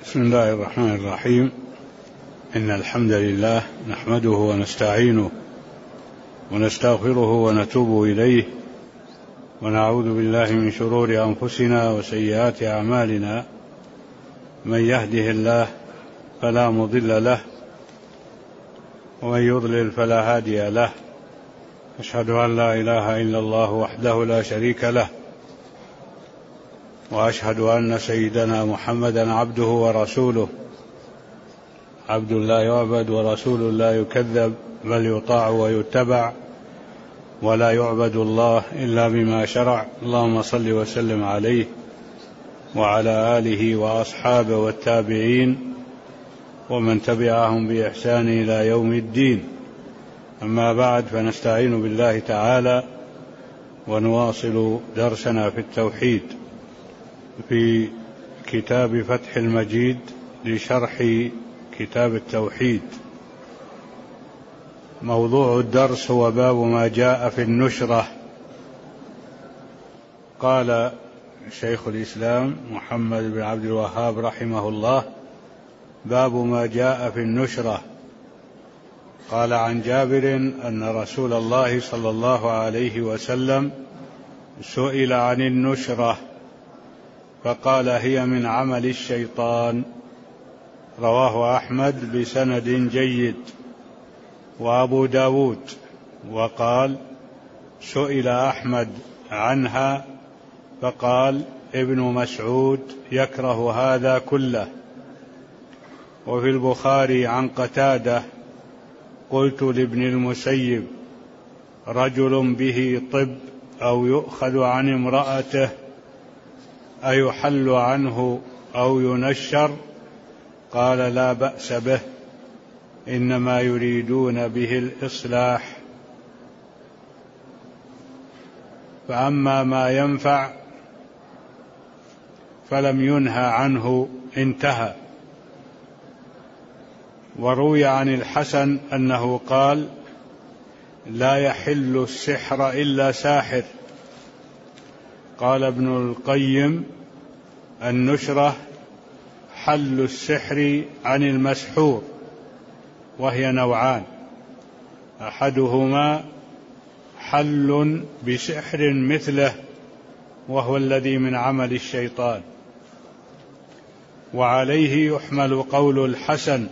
بسم الله الرحمن الرحيم. إن الحمد لله نحمده ونستعينه ونستغفره ونتوب إليه، ونعوذ بالله من شرور أنفسنا وسيئات أعمالنا. من يهده الله فلا مضل له، ومن يضلل فلا هادي له. أشهد أن لا إله إلا الله وحده لا شريك له، وأشهد أن سيدنا محمدا عبده ورسوله، عبد لا يعبد ورسول لا يكذب، بل يطاع ويتبع، ولا يعبد الله إلا بما شرع. اللهم صل وسلم عليه وعلى آله وأصحابه والتابعين ومن تبعهم بإحسان إلى يوم الدين. أما بعد، فنستعين بالله تعالى ونواصل درسنا في التوحيد في كتاب فتح المجيد لشرح كتاب التوحيد. موضوع الدرس هو باب ما جاء في النشرة. قال شيخ الإسلام محمد بن عبد الوهاب رحمه الله: باب ما جاء في النشرة. قال عن جابر أن رسول الله صلى الله عليه وسلم سئل عن النشرة فقال: هي من عمل الشيطان. رواه أحمد بسند جيد وأبو داود. وقال: سئل أحمد عنها فقال: ابن مسعود يكره هذا كله. وفي البخاري عن قتادة: قلت لابن المسيب: رجل به طب أو يؤخذ عن امرأته أيحل عنه أو ينشر؟ قال: لا بأس به، إنما يريدون به الإصلاح، فأما ما ينفع فلم ينهى عنه انتهى. وروي عن الحسن أنه قال: لا يحل السحر إلا ساحر. قال ابن القيم: النشرة حل السحر عن المسحور، وهي نوعان: أحدهما حل بسحر مثله، وهو الذي من عمل الشيطان، وعليه يحمل قول الحسن.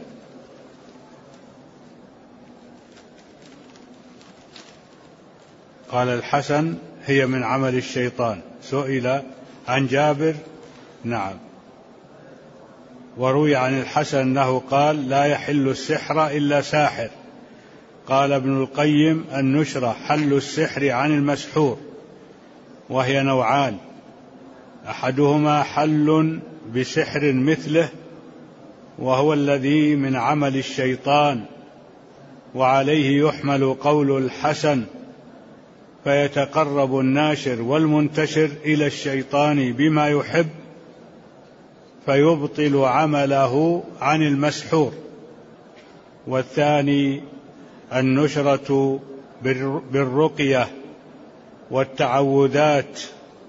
قال الحسن: هي من عمل الشيطان. سئل عن جابر. نعم. وروي عن الحسن أنه قال: لا يحل السحر إلا ساحر. قال ابن القيم: النشرة حل السحر عن المسحور، وهي نوعان: أحدهما حل بسحر مثله، وهو الذي من عمل الشيطان، وعليه يحمل قول الحسن، فيتقرب الناشر والمنتشر إلى الشيطان بما يحب فيبطل عمله عن المسحور. والثاني النشرة بالرقية والتعوذات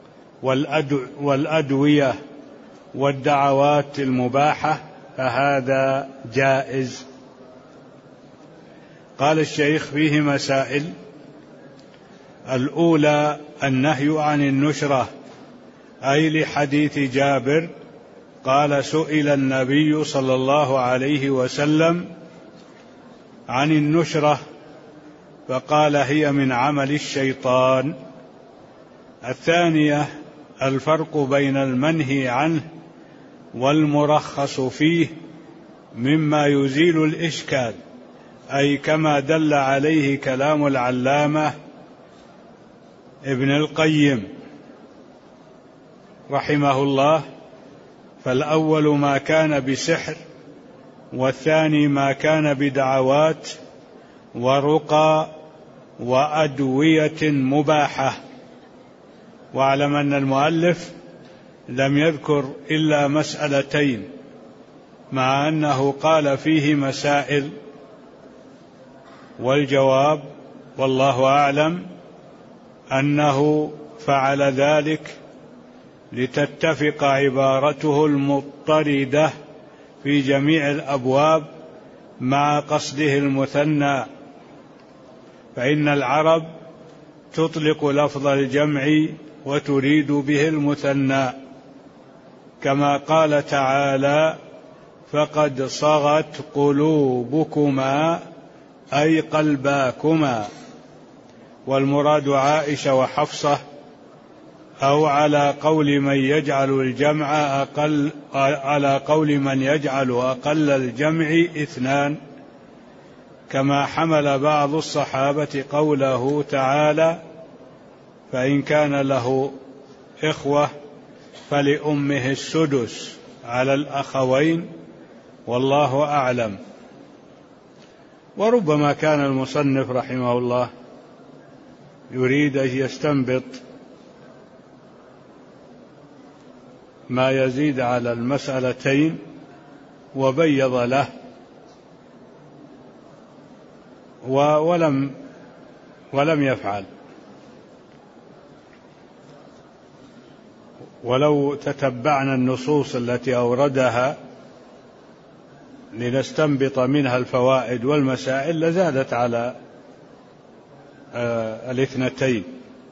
والأدوية والدعوات المباحة، فهذا جائز. قال الشيخ: فيه مسائل. الأولى النهي عن النشرة، أي لحديث جابر قال: سئل النبي صلى الله عليه وسلم عن النشرة فقال: هي من عمل الشيطان. الثانية الفرق بين المنهي عنه والمرخص فيه مما يزيل الإشكال، أي كما دل عليه كلام العلامة ابن القيم رحمه الله. فالأول ما كان بسحر، والثاني ما كان بدعوات ورقى وأدوية مباحة. واعلم أن المؤلف لم يذكر إلا مسألتين، مع أنه قال فيه مسائل. والجواب والله أعلم أنه فعل ذلك لتتفق عبارته المضطردة في جميع الأبواب مع قصده المثنى، فإن العرب تطلق لفظ الجمع وتريد به المثنى، كما قال تعالى: فقد صغت قلوبكما أي قلباكما، والمراد عائشة وحفصة، أو على قول من يجعل أقل الجمع 2، كما حمل بعض الصحابة قوله تعالى: فإن كان له إخوة فلأمه السدس على الأخوين، والله أعلم. وربما كان المصنف رحمه الله يريد أن يستنبط ما يزيد على المسألتين وبيض له، ولم يفعل. ولو تتبعنا النصوص التي أوردها لنستنبط منها الفوائد والمسائل لزادت على 2،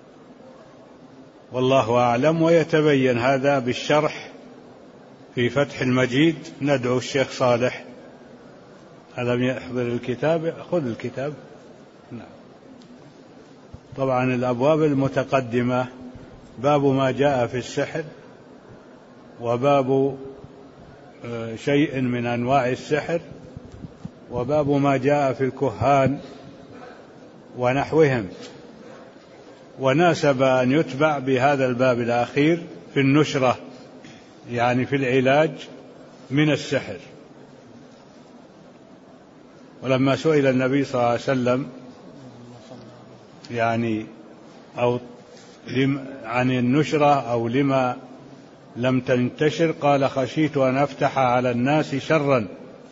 والله أعلم. ويتبين هذا بالشرح في فتح المجيد. ندعو الشيخ صالح، ألم يحضر الكتاب؟ خذ الكتاب. نعم. طبعا الأبواب المتقدمة باب ما جاء في السحر، وباب شيء من أنواع السحر، وباب ما جاء في الكهان ونحوهم، وناسب أن يتبع بهذا الباب الأخير في النشرة، يعني في العلاج من السحر. ولما سئل النبي صلى الله عليه وسلم يعني عن النشرة أو لما لم تنتشر، قال: خشيت أن أفتح على الناس شرا،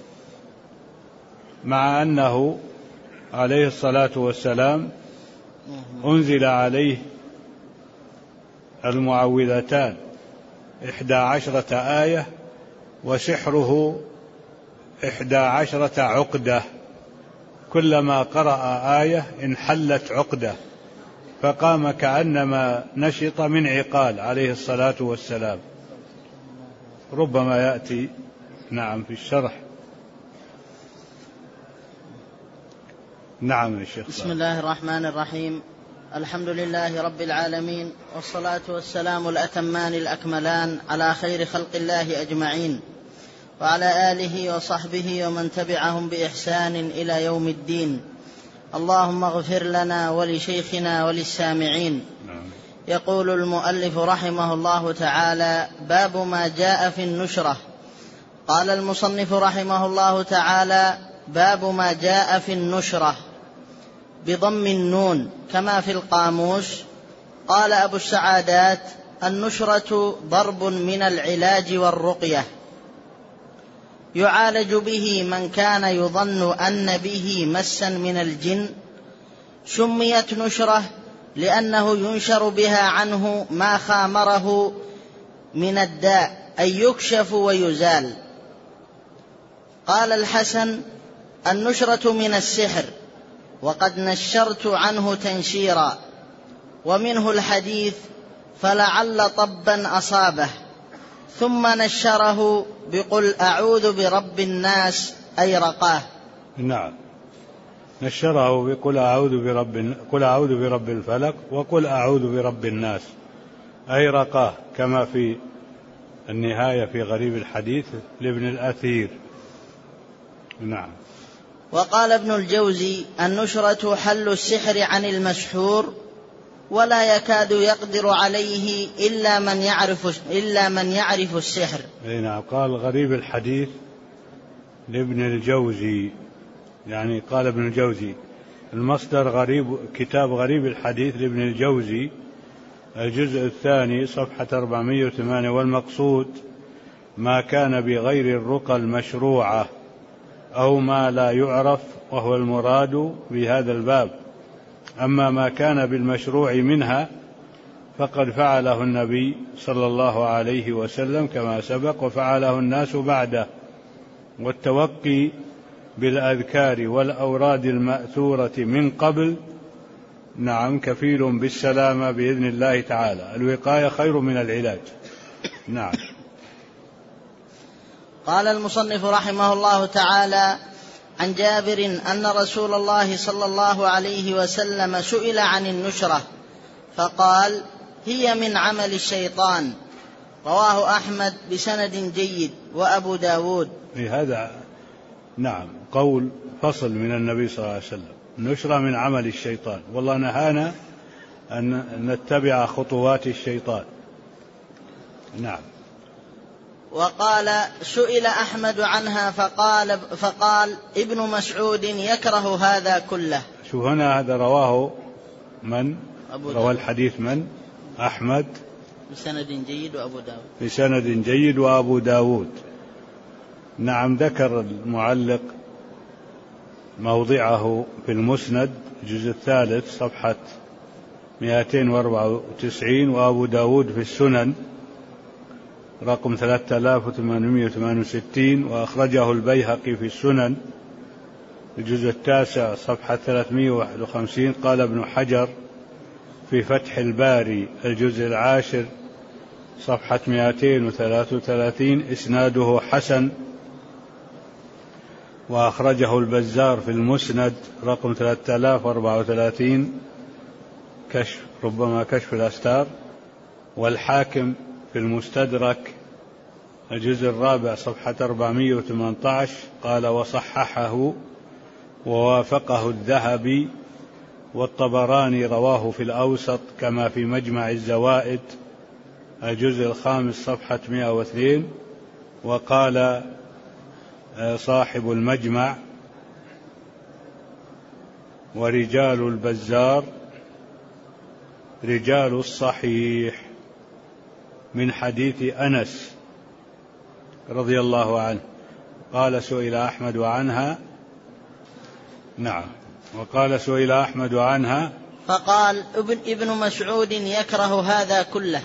مع أنه عليه الصلاة والسلام أنزل عليه المعوذتان 11 آية، وسحره 11 عقدة، كلما قرأ آية انحلت عقدة، فقام كأنما نشط من عقال عليه الصلاة والسلام. ربما يأتي نعم في الشرح. نعم يا شيخ. بسم الله الرحمن الرحيم. الحمد لله رب العالمين، والصلاة والسلام الأتمان الأكملان على خير خلق الله أجمعين، وعلى آله وصحبه ومن تبعهم بإحسان إلى يوم الدين. اللهم اغفر لنا ولشيخنا وللسامعين. يقول المؤلف رحمه الله تعالى: باب ما جاء في النشرة. قال المصنف رحمه الله تعالى: باب ما جاء في النشرة بضم النون كما في القاموس. قال أبو السعادات: النشرة ضرب من العلاج والرقية، يعالج به من كان يظن أن به مسا من الجن. سميت نشرة لأنه ينشر بها عنه ما خامره من الداء، أي يكشف ويزال. قال الحسن: النشرة من السحر، وقد نشرت عنه تنشيرا. ومنه الحديث: فلعل طبا أصابه ثم نشره بقل أعوذ برب الناس، أي رقاه. نعم، نشره بقل أعوذ برب الفلق وقل أعوذ برب الناس، أي رقاه، كما في النهاية في غريب الحديث لابن الأثير. نعم. وقال ابن الجوزي: النشرة حل السحر عن المسحور، ولا يكاد يقدر عليه إلا من يعرف السحر. نعم. قال غريب الحديث لابن الجوزي، يعني قال ابن الجوزي المصدر غريب، كتاب غريب الحديث لابن الجوزي، الجزء الثاني صفحة 408. والمقصود ما كان بغير الرقى المشروعة أو ما لا يعرف، وهو المراد بهذا الباب. أما ما كان بالمشروع منها فقد فعله النبي صلى الله عليه وسلم كما سبق، وفعله الناس بعده، والتوقي بالأذكار والأوراد المأثورة من قبل نعم كفيل بالسلامة بإذن الله تعالى. الوقاية خير من العلاج. نعم. قال المصنف رحمه الله تعالى: عن جابر أن رسول الله صلى الله عليه وسلم سئل عن النشرة فقال: هي من عمل الشيطان. رواه أحمد بسند جيد وأبو داود. هذا نعم قول فصل من النبي صلى الله عليه وسلم: النشرة من عمل الشيطان، والله نهانا أن نتبع خطوات الشيطان. نعم. وقال: سئل أحمد عنها فقال ابن مسعود يكره هذا كله. شو هنا هذا رواه من؟ روى الحديث من؟ أحمد بسند جيد وأبو داود. بسند جيد وأبو داود. نعم. ذكر المعلق موضعه في المسند الجزء الثالث صفحة 294، وأبو داود في السنن رقم 3868، وأخرجه البيهقي في السنن الجزء التاسع صفحة 351. قال ابن حجر في فتح الباري الجزء العاشر صفحة 233: إسناده حسن. وأخرجه البزار في المسند رقم 3034 كشف الأستار، والحاكم في المستدرك الجزء الرابع صفحة 418. قال: وصححه ووافقه الذهبي، والطبراني رواه في الأوسط كما في مجمع الزوائد الجزء الخامس صفحة 102. وقال صاحب المجمع: ورجال البزار رجال الصحيح من حديث أنس رضي الله عنه. قال: سئل أحمد عنها. نعم. وقال: سئل أحمد عنها فقال ابن مسعود يكره هذا كله.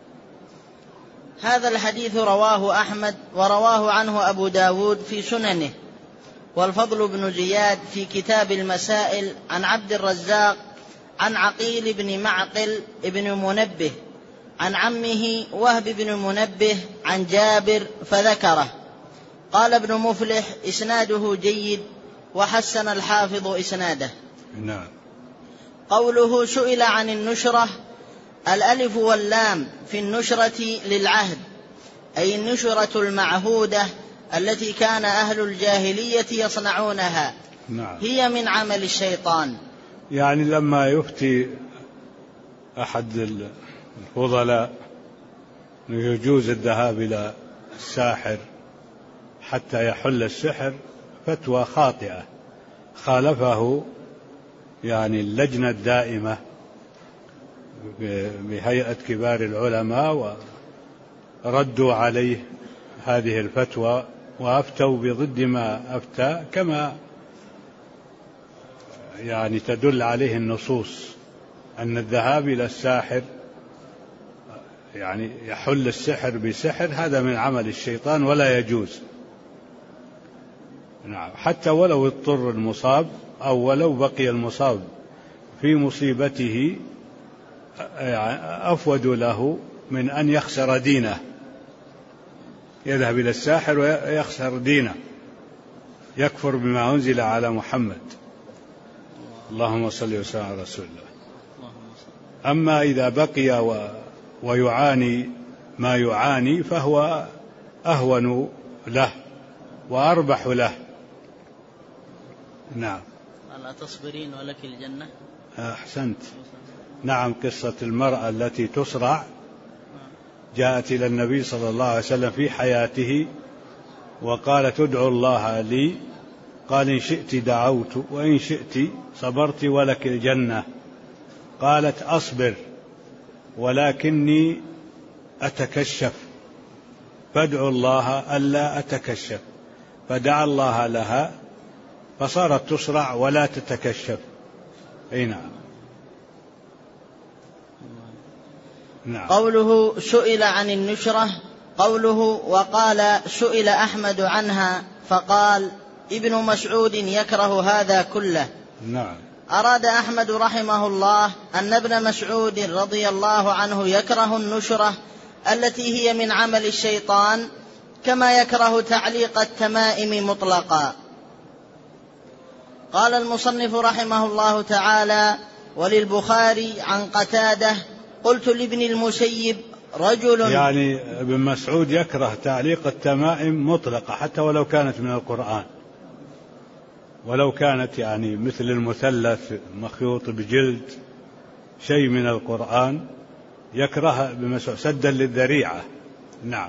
هذا الحديث رواه أحمد ورواه عنه أبو داود في سننه، والفضل بن زياد في كتاب المسائل عن عبد الرزاق عن عقيل بن معقل بن منبه عن عمه وهب بن منبه عن جابر فذكره. قال ابن مفلح: إسناده جيد، وحسن الحافظ إسناده. نعم. قوله سئل عن النشرة: الألف واللام في النشرة للعهد، أي النشرة المعهودة التي كان أهل الجاهلية يصنعونها. نعم. هي من عمل الشيطان. يعني لما يفتي أحد الفضلاء يجوز الذهاب إلى الساحر حتى يحل السحر فتوى خاطئة، خالفه يعني اللجنة الدائمة بهيئة كبار العلماء، وردوا عليه هذه الفتوى وأفتوا بضد ما أفتى، كما يعني تدل عليه النصوص أن الذهاب إلى الساحر يعني يحل السحر بسحر هذا من عمل الشيطان ولا يجوز. نعم. حتى ولو اضطر المصاب أو ولو بقي المصاب في مصيبته أفود له من أن يخسر دينه، يذهب إلى الساحر ويخسر دينه، يكفر بما أنزل على محمد. اللهم صل وسلم على رسول الله. أما إذا بقي ويعاني ما يعاني فهو أهون له وأربح له. نعم. ألا تصبرين ولك الجنة. أحسنت. نعم. قصة المرأة التي تصرع جاءت إلى النبي صلى الله عليه وسلم في حياته وقالت: ادعو الله لي. قال: إن شئت دعوت وإن شئت صبرت ولك الجنة. قالت: أصبر ولكني أتكشف، فادعو الله ألا أتكشف. فدعا الله لها فصارت تصرع ولا تتكشف. أي نعم. نعم. قوله سئل عن النشرة، قوله وقال سئل أحمد عنها فقال: ابن مسعود يكره هذا كله. نعم. أراد أحمد رحمه الله أن ابن مسعود رضي الله عنه يكره النشرة التي هي من عمل الشيطان كما يكره تعليق التمائم مطلقا. قال المصنف رحمه الله تعالى: وللبخاري عن قتادة قلت لابن المسيب رجل. يعني ابن مسعود يكره تعليق التمائم مطلقة حتى ولو كانت من القرآن، ولو كانت يعني مثل المثلث مخيوط بجلد شيء من القرآن يكره ابن مسعود سدا للذريعة. نعم.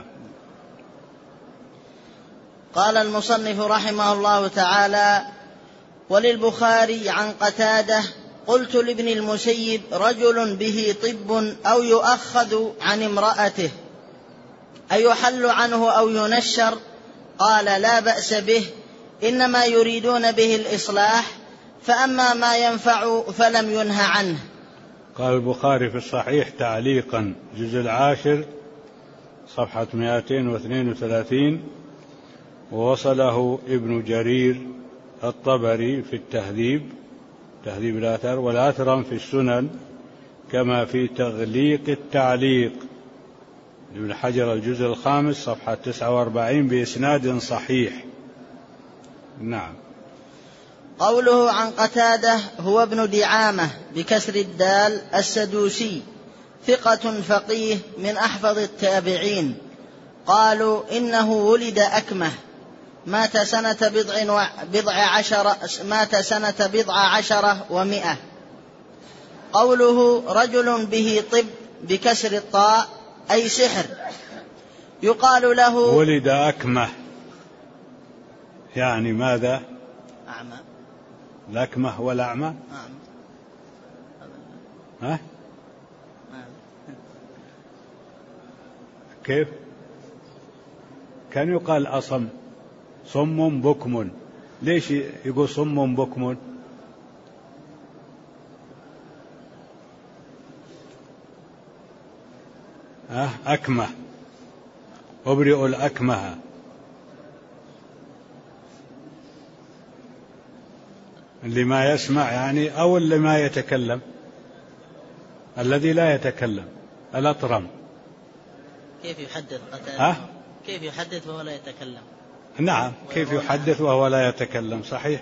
قال المصنف رحمه الله تعالى: وللبخاري عن قتادة قلت لابن المسيب رجل به طب أو يؤخذ عن امرأته أيحل عنه أو ينشر؟ قال: لا بأس به، إنما يريدون به الإصلاح، فأما ما ينفع فلم ينه عنه. قال البخاري في الصحيح تعليقا جزء 10 صفحة 232: ووصله ابن جرير الطبري في التهذيب، تهذيب الآثار، والأثرم في السنن، كما في تغليق التعليق ابن حجر الجزء 5 صفحة 49 بإسناد صحيح. نعم. قوله عن قتادة هو ابن دعامة بكسر الدال السدوسي، ثقة فقيه من أحفظ التابعين. قالوا إنه ولد أكمه، مات سنة 19 و100. قوله رجل به طب بكسر الطاء أي سحر، يقال له ولد أكمه، يعني ماذا؟ أعمى. الأكمه والأعمى؟ ها؟ كيف؟ كان يقال أصم، صم بكم، ليش يقول صم بكم؟ أكمه، أبرئ الأكمه. اللي ما يسمع يعني، أو اللي ما يتكلم، الذي لا يتكلم، الأطرم. كيف يحدث قتادة؟ كيف يحدث وهو لا يتكلم؟ نعم، كيف يحدث وهو لا يتكلم، صحيح.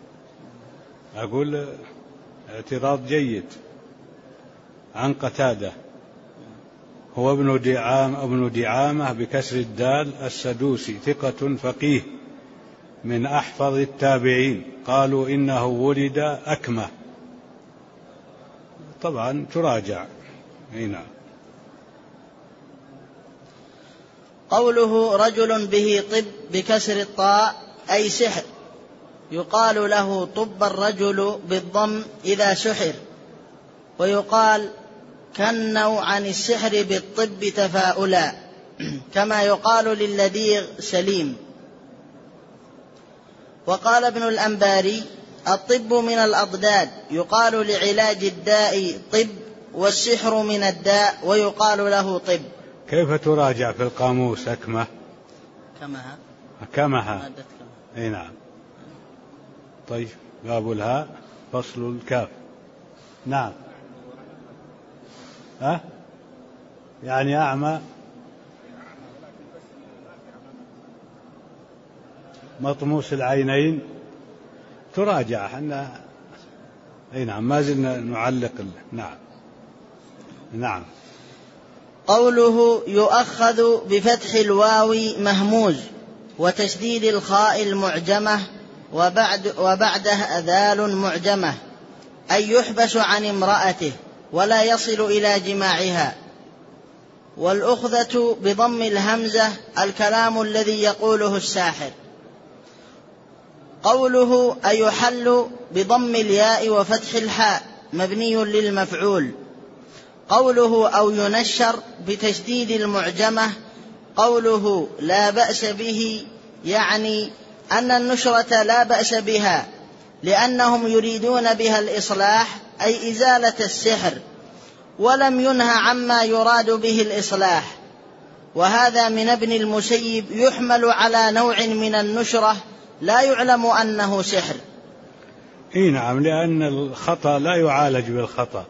أقول اعتراض جيد. عن قتادة هو ابن دعامة بكسر الدال السدوسي، ثقة فقيه من أحفظ التابعين. قالوا إنه ولد أكمه، طبعا تراجع. هنا قوله رجل به طب بكسر الطاء أي سحر، يقال له طب الرجل بالضم إذا سحر، ويقال كنوا عن السحر بالطب تفاؤلا، كما يقال للذيغ سليم. وقال ابن الأنباري الطب من الأضداد، يقال لعلاج الداء طب، والسحر من الداء ويقال له طب. كيف تراجع في القاموس أكمه؟ كمها. أي نعم. طيب، باب الهاء فصل الكاف. نعم. يعني أعمى، مطموس العينين، تراجع. حنا أي نعم، ما زلنا نعلق. نعم. نعم. قوله يؤخذ بفتح الواو مهموز وتشديد الخاء المعجمة وبعدها ذال معجمة، أي يحبس عن امرأته ولا يصل إلى جماعها. والأخذة بضم الهمزة الكلام الذي يقوله الساحر. قوله أيحل بضم الياء وفتح الحاء مبني للمفعول. قوله أو ينشر بتشديد المعجمة. قوله لا بأس به، يعني أن النشرة لا بأس بها، لأنهم يريدون بها الإصلاح أي إزالة السحر، ولم ينه عما يراد به الإصلاح. وهذا من ابن المسيب يحمل على نوع من النشرة لا يعلم أنه سحر. اي نعم، لأن الخطأ لا يعالج بالخطأ.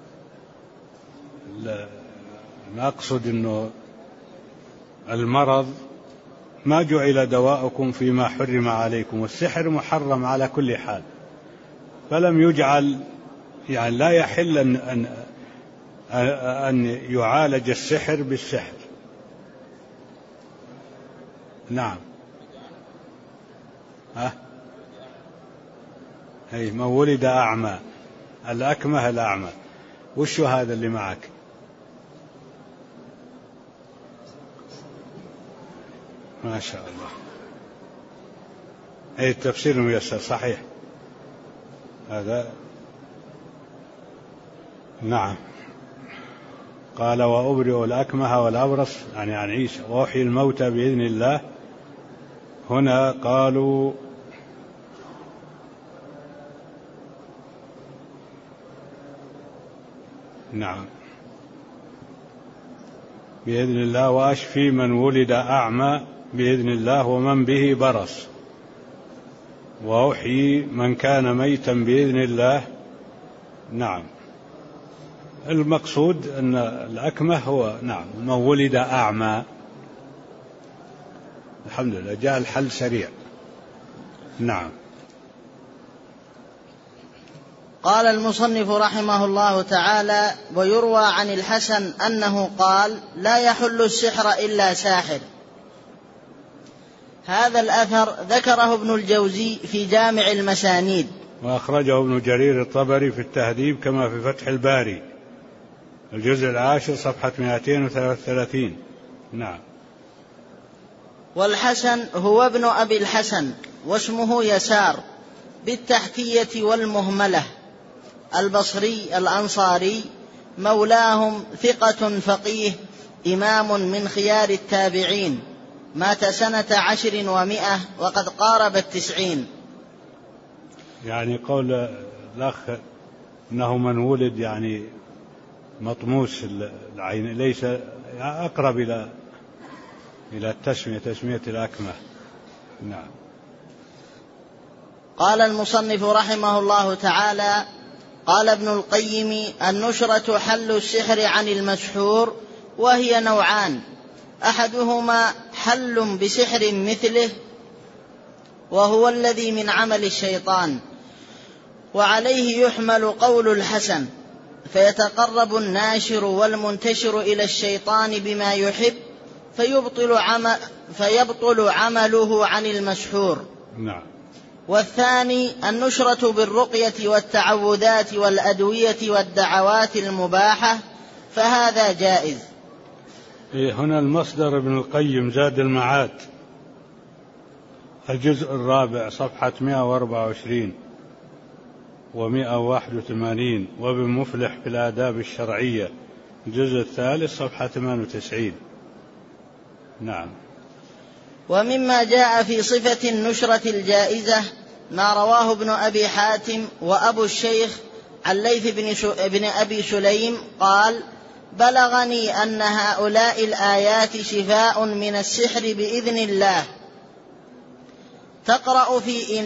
أنا أقصد أنه المرض ما جعل دواؤكم فيما حرم عليكم، والسحر محرم على كل حال، فلم يجعل يعني لا يحل أن يعالج السحر بالسحر. نعم. أي من ولد أعمى، الأكمه الأعمى. وشو هذا اللي معك؟ ما شاء الله. أي التفسير الميسر صحيح هذا. نعم. قال وأبرئ الأكمه والأبرص يعني عن عيسى، وأحيي الموتى بإذن الله. هنا قالوا نعم بإذن الله، وأشفي من ولد أعمى بإذن الله ومن به برص، وأحيي من كان ميتا بإذن الله. نعم. المقصود أن الأكمه هو نعم من ولد أعمى. الحمد لله جاء الحل سريع. نعم. قال المصنف رحمه الله تعالى: ويروى عن الحسن أنه قال: لا يحل السحر إلا ساحر. هذا الأثر ذكره ابن الجوزي في جامع المسانيد، وأخرجه ابن جرير الطبري في التهذيب كما في فتح الباري الجزء 10 صفحة 233. نعم. والحسن هو ابن أبي الحسن واسمه يسار بالتحتية والمهملة، البصري الأنصاري، مولاهم، ثقة فقيه، إمام من خيار التابعين، مات سنة 10 و100 وقد قارب 90. يعني قول الأخ أنه من ولد يعني مطموس العين ليس أقرب إلى تسمية الأكمه. نعم. قال المصنف رحمه الله تعالى: قال ابن القيم: النشرة حل السحر عن المسحور، وهي نوعان: أحدهما حل بسحر مثله، وهو الذي من عمل الشيطان، وعليه يحمل قول الحسن، فيتقرب الناشر والمنتشر إلى الشيطان بما يحب فيبطل عمله عن المسحور. نعم. والثاني النشرة بالرقية والتعوذات والأدوية والدعوات المباحة، فهذا جائز. هنا المصدر ابن القيم زاد المعاد الجزء 4 صفحة 124 و181، وابن مفلح في الآداب الشرعية الجزء 3 صفحة 98. نعم. ومما جاء في صفة النشرة الجائزة ما رواه ابن أبي حاتم وأبو الشيخ عن ليث بن أبي سليم قال: بلغني أن هؤلاء الآيات شفاء من السحر بإذن الله، تقرأ في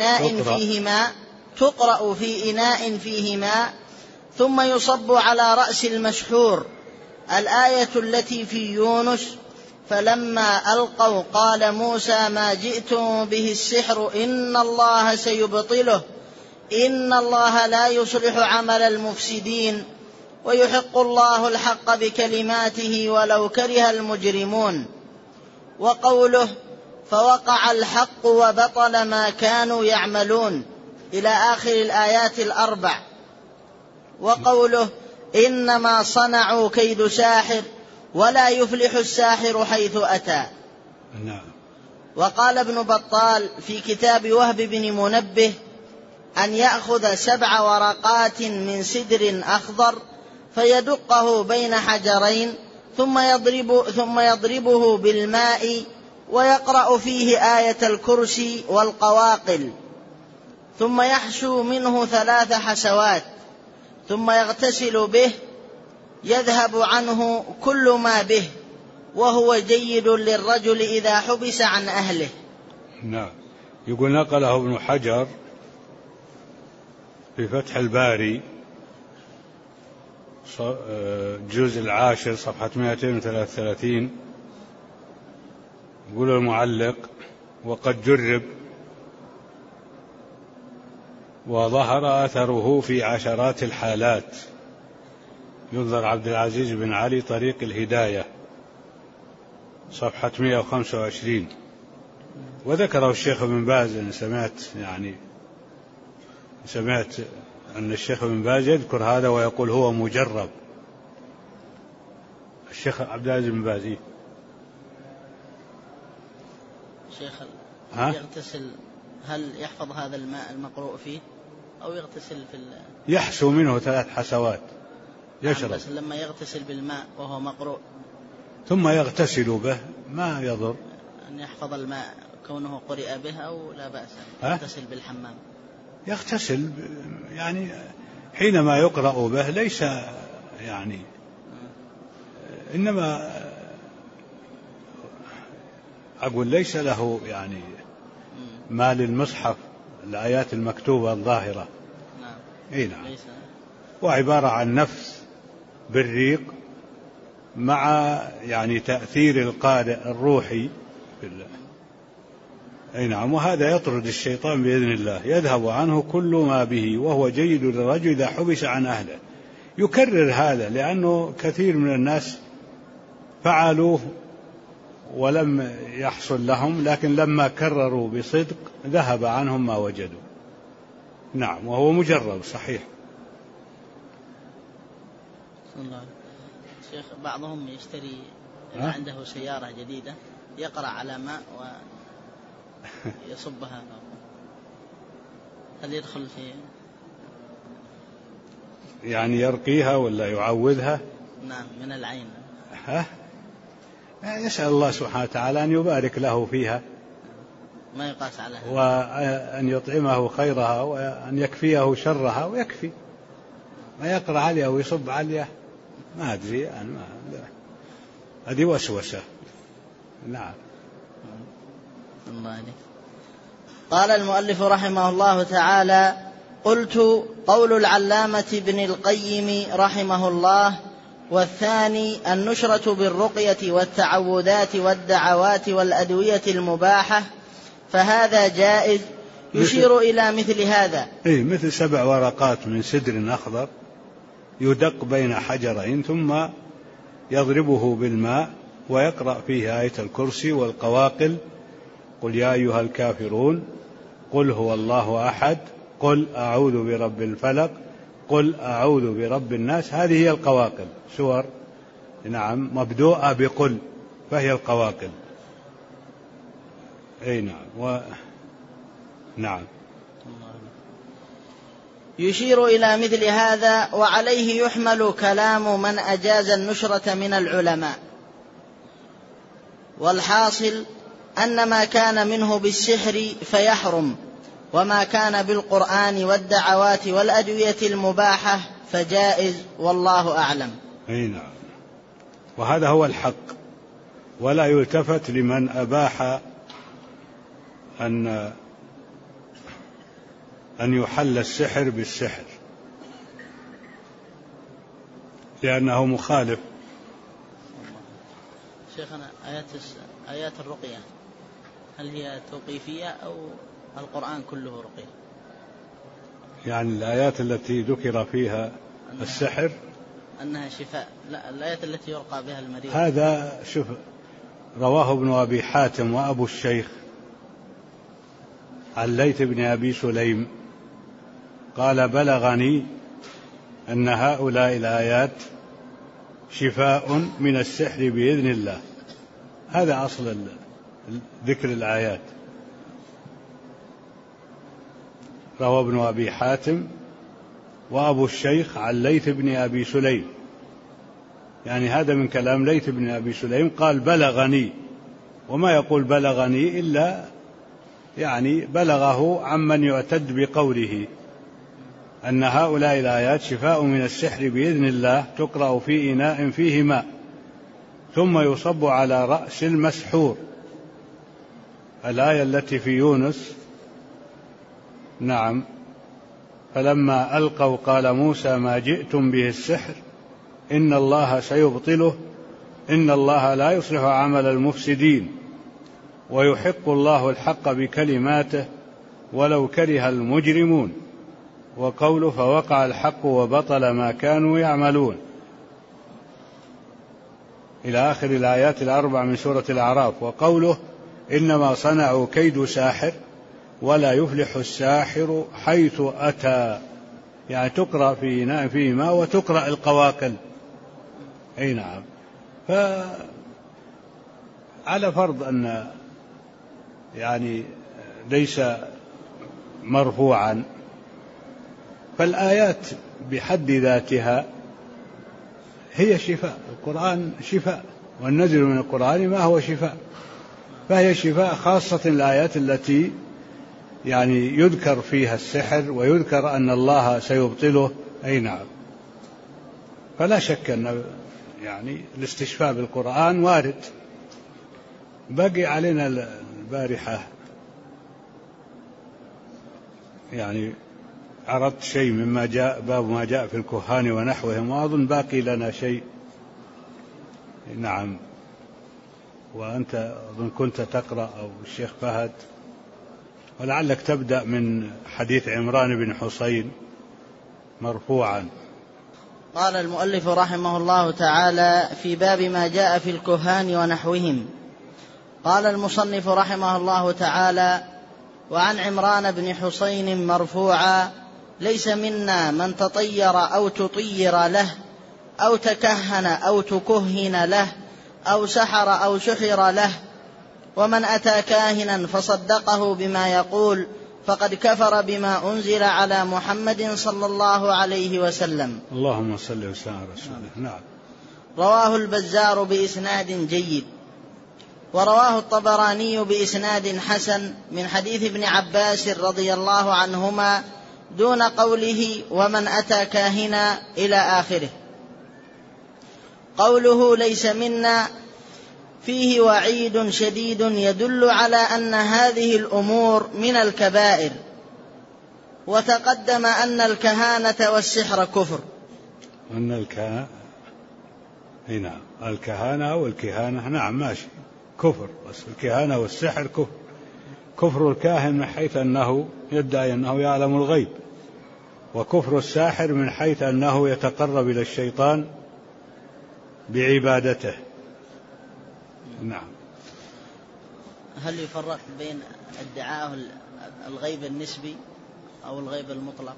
إناء فيه ماء ثم يصب على رأس المسحور الآية التي في يونس: فلما ألقوا قال موسى ما جئتم به السحر إن الله سيبطله إن الله لا يصلح عمل المفسدين ويحق الله الحق بكلماته ولو كره المجرمون. وقوله: فوقع الحق وبطل ما كانوا يعملون إلى آخر الآيات 4. وقوله: إنما صنعوا كيد ساحر ولا يفلح الساحر حيث أتى. نعم. وقال ابن بطال في كتاب وهب بن منبه: أن يأخذ 7 ورقات من سدر أخضر فيدقه بين حجرين ثم يضربه بالماء ويقرأ فيه آية الكرسي والقواقل، ثم يحشو منه 3 حسوات ثم يغتسل به، يذهب عنه كل ما به وهو جيد للرجل إذا حبس عن أهله. نعم. يقول نقله ابن حجر في فتح الباري الجزء 10 صفحة 233. يقول المعلق: وقد جرب وظهر أثره في عشرات الحالات. ينظر عبد العزيز بن علي طريق الهداية صفحة 125. وذكره الشيخ ابن باز. سمعت أن الشيخ ابن باز يذكر هذا ويقول هو مجرب. الشيخ عبد العزيز بن باز شيخ يغتسل، هل يحفظ هذا الماء المقروء فيه أو يغتسل يحسو منه 3 حسوات يشرب؟ بس لما يغتسل بالماء وهو مقروء ثم يغتسل به ما يضر أن يحفظ الماء كونه قرئ به، أو لا بأس يغتسل بالحمام؟ يغتسل حينما يقرأ به، ليس إنما أقول ليس له ما للمصحف الآيات المكتوبة الظاهرة. نعم. وعبارة عن نفس بالريق مع تأثير القارئ الروحي بالله. نعم. وهذا يطرد الشيطان بإذن الله، يذهب عنه كل ما به، وهو جيد للرجل إذا حبس عن أهله. يكرر هذا لأنه كثير من الناس فعلوه ولم يحصل لهم، لكن لما كرروا بصدق ذهب عنهم ما وجدوا. نعم. وهو مجرب صحيح. شيخ بعضهم يشتري عنده سيارة جديدة يقرأ على ماء ويصبها، هل يدخل في يرقيها ولا يعوذها؟ نعم، من العين. يسأل الله سبحانه وتعالى أن يبارك له فيها، ما يقاس عليها، وأن يطعمه خيرها وأن يكفيه شرها، ويكفي. ما يقرأ عليها ويصب عليها ما أدري هذه وسوسة. نعم. قال المؤلف رحمه الله تعالى: قلت: قول العلامة ابن القيم رحمه الله. والثاني النشرة بالرقية والتعوذات والدعوات والأدوية المباحة، فهذا جائز. يشير إلى مثل هذا، مثل 7 ورقات من سدر أخضر يدق بين حجرين ثم يضربه بالماء ويقرأ فيه آية الكرسي والقواقل: قل يا أيها الكافرون، قل هو الله أحد، قل أعوذ برب الفلق، قل أعوذ برب الناس. هذه هي القواقل، سور نعم مبدوءة بقل، فهي القواقل. نعم. نعم. يشير إلى مثل هذا، وعليه يحمل كلام من أجاز النشرة من العلماء. والحاصل أن ما كان منه بالسحر فيحرم، وما كان بالقرآن والدعوات والأدوية المباحة فجائز، والله أعلم. نعم. وهذا هو الحق، ولا يلتفت لمن أباح أن يحل السحر بالسحر، لأنه مخالف. شيخنا، آيات الرقية هل هي توقيفية أو القرآن كله رقية؟ الآيات التي ذكر فيها السحر أنها شفاء، لا، الآيات التي يرقى بها المريض. هذا رواه ابن أبي حاتم وأبو الشيخ عن ليث بن أبي سليم قال: بلغني أن هؤلاء الآيات شفاء من السحر بإذن الله. هذا أصل ذكر الآيات. رواه ابن أبي حاتم وأبو الشيخ عن ليث بن أبي سليم، هذا من كلام ليث بن أبي سليم. قال: بلغني، وما يقول بلغني إلا بلغه عمن يعتد بقوله أن هؤلاء الآيات شفاء من السحر بإذن الله، تقرأ في إناء فيه ماء، ثم يصب على رأس المسحور، الآية التي في يونس. نعم. فلما ألقوا قال موسى ما جئتم به السحر إن الله سيبطله إن الله لا يصلح عمل المفسدين ويحق الله الحق بكلماته ولو كره المجرمون. وقوله فوقع الحق وبطل ما كانوا يعملون إلى آخر الآيات الأربع من سورة الأعراف. وقوله إنما صنعوا كيد ساحر ولا يفلح الساحر حيث أتى، يعني تقرأ في ماء وتقرأ القواقل. أي نعم. فعلى فرض أن يعني ليس مرفوعا، فالآيات بحد ذاتها هي شفاء. القرآن شفاء، والنزل من القرآن ما هو شفاء، فهي شفاء، خاصة الآيات التي يعني يذكر فيها السحر ويذكر أن الله سيبطله. أي نعم. فلا شك أن يعني الاستشفاء بالقرآن وارد. بقي علينا البارحة يعني عرضت شيء مما جاء، باب ما جاء في الكهان ونحوهم، وأظن باقي لنا شيء. نعم. وأنت أظن كنت تقرأ أو الشيخ فهد، ولعلك تبدأ من حديث عمران بن حسين مرفوعا. قال المؤلف رحمه الله تعالى في باب ما جاء في الكهان ونحوهم. قال المصنف رحمه الله تعالى وعن عمران بن حسين مرفوعا ليس منا من تطير أو تطير له أو تكهن أو تكهن له أو سحر أو سحر له، ومن أتى كاهنا فصدقه بما يقول فقد كفر بما أنزل على محمد صلى الله عليه وسلم. اللهم صل وسلم على رسوله. نعم. رواه البزار بإسناد جيد، ورواه الطبراني بإسناد حسن من حديث ابن عباس رضي الله عنهما دون قوله ومن أتى كاهنا إلى آخره. قوله ليس منا فيه وعيد شديد يدل على أن هذه الأمور من الكبائر، وتقدم أن الكهانة والسحر كفر. أن نعم الكهانة والكهانة نعم ماشي كفر، بس الكهانة والسحر كفر. كفر الكاهن من حيث أنه يدعي أنه يعلم الغيب، وكفر الساحر من حيث أنه يتقرب إلى الشيطان بعبادته. نعم. هل يفرق بين ادعاء الغيب النسبي أو الغيب المطلق؟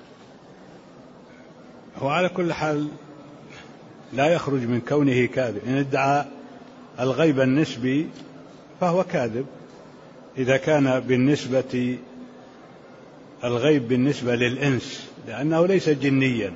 هو على كل حال لا يخرج من كونه كاذب. إن ادعى الغيب النسبي فهو كاذب إذا كان بالنسبة الغيب بالنسبة للإنس، لأنه ليس جنيا.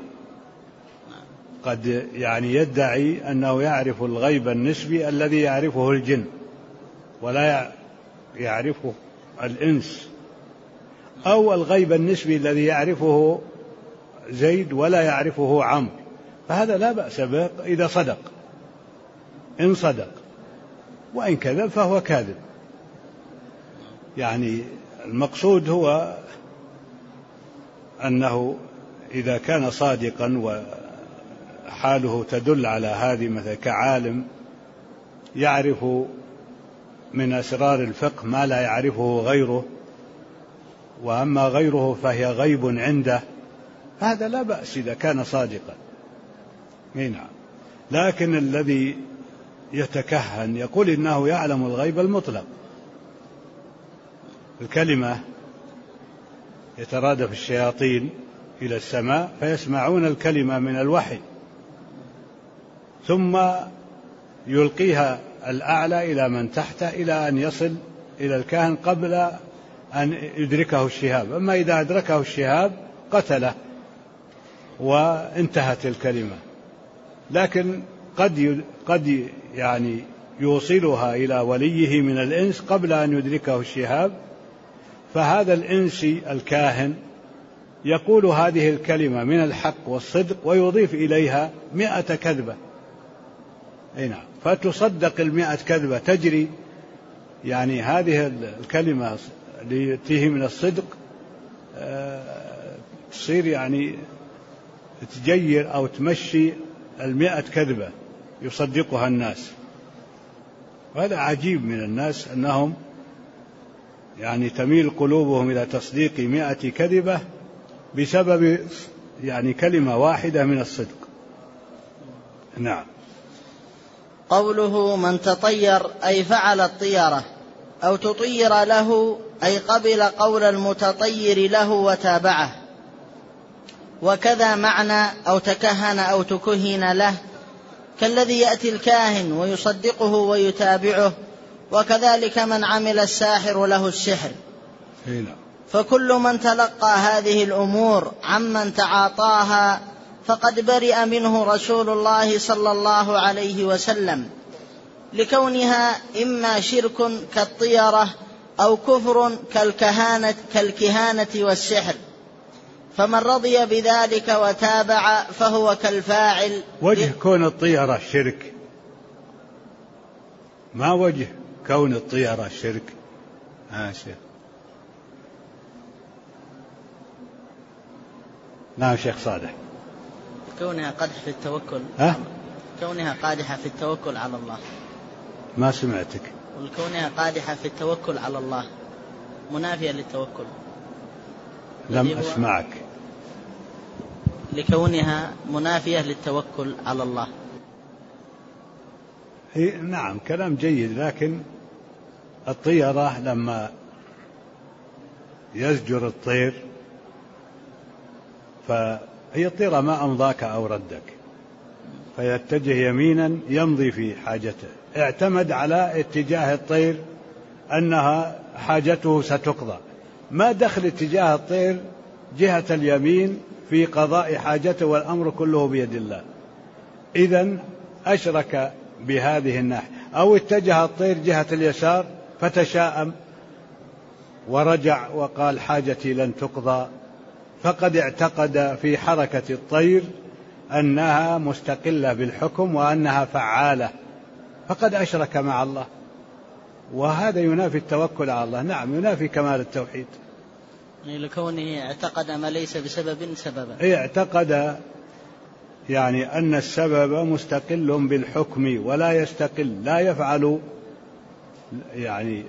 قد يعني يدعي أنه يعرف الغيب النسبي الذي يعرفه الجن ولا يعرفه الإنس، أو الغيب النسبي الذي يعرفه زيد ولا يعرفه عمرو، فهذا لا بأس به إذا صدق. إن صدق، وإن كذب فهو كاذب. يعني المقصود هو أنه إذا كان صادقا وحاله تدل على هذه، مثل كعالم يعرف من أسرار الفقه ما لا يعرفه غيره، وأما غيره فهي غيب عنده، هذا لا بأس إذا كان صادقا. نعم. لكن الذي يتكهن يقول إنه يعلم الغيب المطلق. الكلمة يترادف الشياطين إلى السماء فيسمعون الكلمة من الوحي، ثم يلقيها الأعلى إلى من تحته إلى أن يصل إلى الكاهن قبل أن يدركه الشهاب. أما إذا أدركه الشهاب قتله وانتهت الكلمة. لكن قد يعني يوصلها إلى وليه من الإنس قبل أن يدركه الشهاب، فهذا الإنسي الكاهن يقول هذه الكلمة من الحق والصدق ويضيف إليها 100 كذبة، أي نعم. فتصدق 100 كذبة تجري، يعني هذه الكلمة اللي تيه من الصدق تصير يعني تجير أو تمشي 100 كذبة يصدقها الناس. وهذا عجيب من الناس أنهم يعني تميل قلوبهم إلى تصديق 100 كذبة بسبب يعني كلمة واحدة من الصدق. نعم. قوله من تطير أي فعل الطيرة، أو تطير له أي قبل قول المتطير له وتابعه. وكذا معنى أو تكهن أو تكهن له، كالذي يأتي الكاهن ويصدقه ويتابعه، وكذلك من عمل الساحر له السحر. فكل من تلقى هذه الأمور عمن تعاطاها فقد برئ منه رسول الله صلى الله عليه وسلم، لكونها إما شرك كالطيرة أو كفر كالكهانة والسحر. فمن رضي بذلك وتابع فهو كالفاعل. وجه كون الطيرة شرك، ما وجه كون الطيرة شرك؟ شيخ. نعم شيخ صالح. كونها قادحة في التوكل. كونها قادحة في التوكل على الله. ما سمعتك. والكونها قادحة في التوكل على الله منافية للتوكل. لم أسمعك. لكونها منافية للتوكل على الله. نعم كلام جيد، لكن الطيرة لما يزجر الطير فهي الطيرة ما أمضاك أو ردك، فيتجه يمينا يمضي في حاجته، اعتمد على اتجاه الطير أنها حاجته ستقضى، ما دخل اتجاه الطير جهة اليمين في قضاء حاجته، والأمر كله بيد الله. إذن أشرك بهذه الناحية. أو اتجه الطير جهة اليسار فتشاءم ورجع وقال حاجتي لن تقضى، فقد اعتقد في حركة الطير أنها مستقلة بالحكم وأنها فعالة، فقد أشرك مع الله، وهذا ينافي التوكل على الله. نعم ينافي كمال التوحيد. لكونه اعتقد ما ليس بسبب سببا. اعتقد يعني أن السبب مستقل بالحكم ولا يستقل، لا يفعل يعني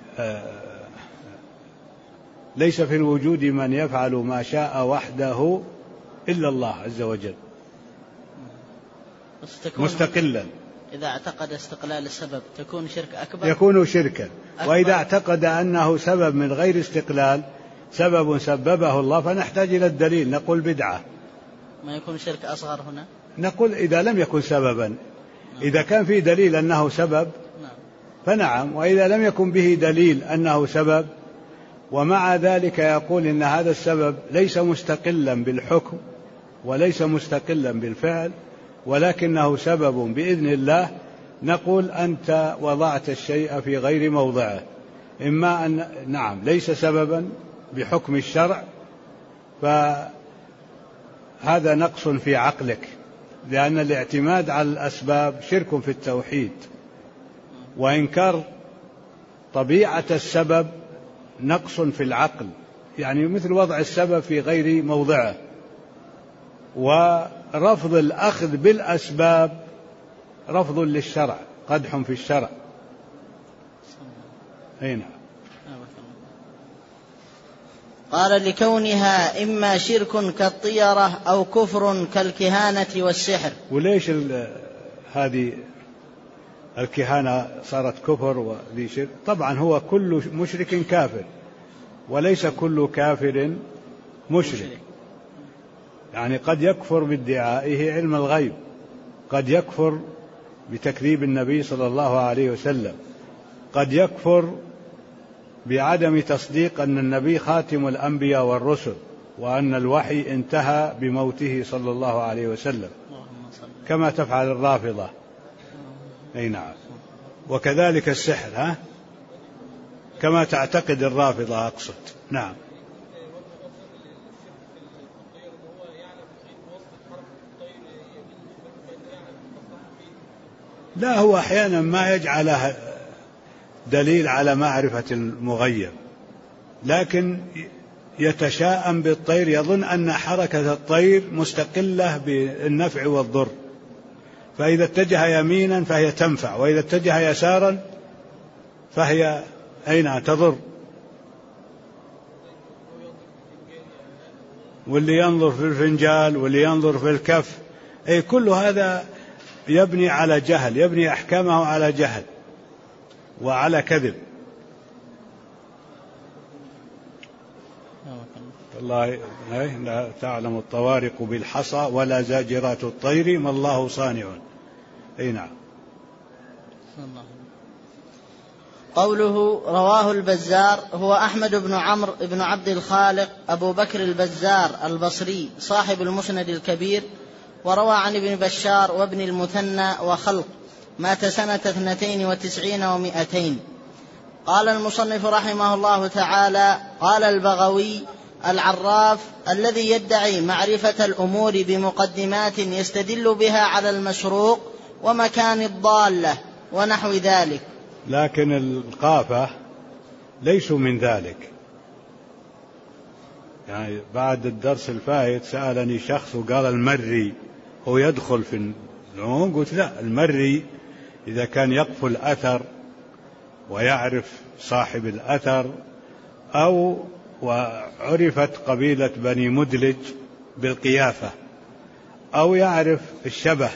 ليس في الوجود من يفعل ما شاء وحده إلا الله عز وجل مستقلا. إذا اعتقد استقلال السبب تكون شرك أكبر، يكون شركا. وإذا اعتقد أنه سبب من غير استقلال، سبب سببه الله، فنحتاج إلى الدليل، نقول بدعة. ما يكون شرك أصغر هنا؟ نقول إذا لم يكن سببا. إذا كان في دليل أنه سبب فنعم، وإذا لم يكن به دليل أنه سبب ومع ذلك يقول إن هذا السبب ليس مستقلا بالحكم وليس مستقلا بالفعل ولكنه سبب بإذن الله، نقول أنت وضعت الشيء في غير موضعه. إما أن نعم ليس سببا بحكم الشرع، فهذا نقص في عقلك، لأن الاعتماد على الأسباب شرك في التوحيد، وإنكار طبيعة السبب نقص في العقل، يعني مثل وضع السبب في غير موضعه. ورفض الأخذ بالأسباب رفض للشرع، قدح في الشرع. أين؟ قال لكونها إما شرك كالطيرة أو كفر كالكهانة والسحر. وليش هذه الكهانة صارت كفر وذي شرك؟ طبعا هو كل مشرك كافر، وليس كل كافر مشرك. يعني قد يكفر بادعائه علم الغيب، قد يكفر بتكذيب النبي صلى الله عليه وسلم، قد يكفر بعدم تصديق أن النبي خاتم الأنبياء والرسل وأن الوحي انتهى بموته صلى الله عليه وسلم، كما تفعل الرافضة. أي نعم. وكذلك السحر، كما تعتقد الرافضة أقصد. نعم. لا، هو أحيانا ما يجعله دليل على معرفة المغيب، لكن يتشاءم بالطير، يظن أن حركة الطير مستقلة بالنفع والضر، فإذا اتجه يمينا فهي تنفع، وإذا اتجه يسارا فهي أين تضر. واللي ينظر في الفنجال واللي ينظر في الكف، أي كل هذا يبني على جهل، يبني أحكامه على جهل وعلى كذب. الله لا تعلم الطوارق بالحصى ولا زاجرات الطير ما الله صانع. أي نعم. قوله رواه البزار هو أحمد بن عمرو بن عبد الخالق أبو بكر البزار البصري صاحب المسند الكبير، وروى عن ابن بشار وابن المثنى وخلق، مات سنة 92 و200. قال المصنف رحمه الله تعالى: قال البغوي: العراف الذي يدعي معرفة الأمور بمقدمات يستدل بها على المشروق ومكان الضالة ونحو ذلك. لكن القافة ليسوا من ذلك. يعني بعد الدرس الفائت سألني شخص وقال المري هو يدخل في العموم، قلت لا، المري إذا كان يقفل الأثر ويعرف صاحب الأثر، أو وعرفت قبيلة بني مدلج بالقيافة، أو يعرف الشبه،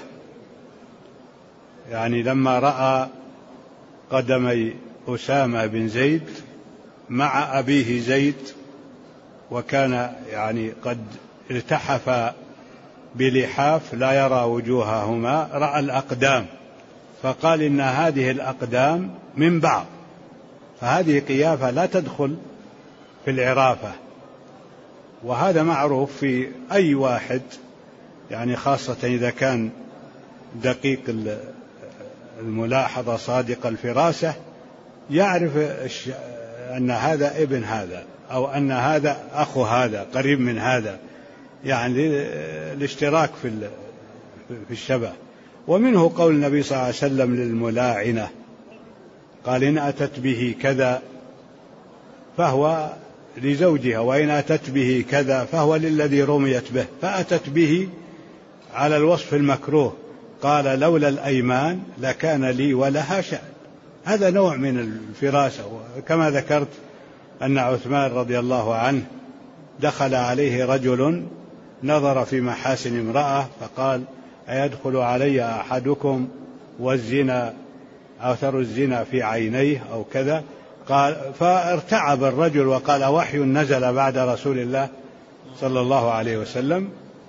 يعني لما رأى قدمي أسامة بن زيد مع أبيه زيد، وكان يعني قد التحف بلحاف لا يرى وجوههما، رأى الأقدام فقال إن هذه الأقدام من بعض، فهذه قيافة لا تدخل في العرافة. وهذا معروف في أي واحد، يعني خاصة إذا كان دقيق الملاحظة صادق الفراسة، يعرف أن هذا ابن هذا، أو أن هذا أخو هذا، قريب من هذا، يعني الاشتراك في الشبه. ومنه قول النبي صلى الله عليه وسلم للملاعنة، قال: إن أتت به كذا فهو لزوجها، وإن أتت به كذا فهو للذي رميت به، فأتت به على الوصف المكروه، قال: لولا الأيمان لكان لي ولها شأن. هذا نوع من الفراسة. كما ذكرت أن عثمان رضي الله عنه دخل عليه رجل نظر في محاسن امرأة فقال: أيدخل علي أحدكم والزنا أثر الزنا في عينيه أو كذا؟ قال، فارتعب الرجل وقال: وحي نزل بعد رسول الله صلى الله عليه وسلم؟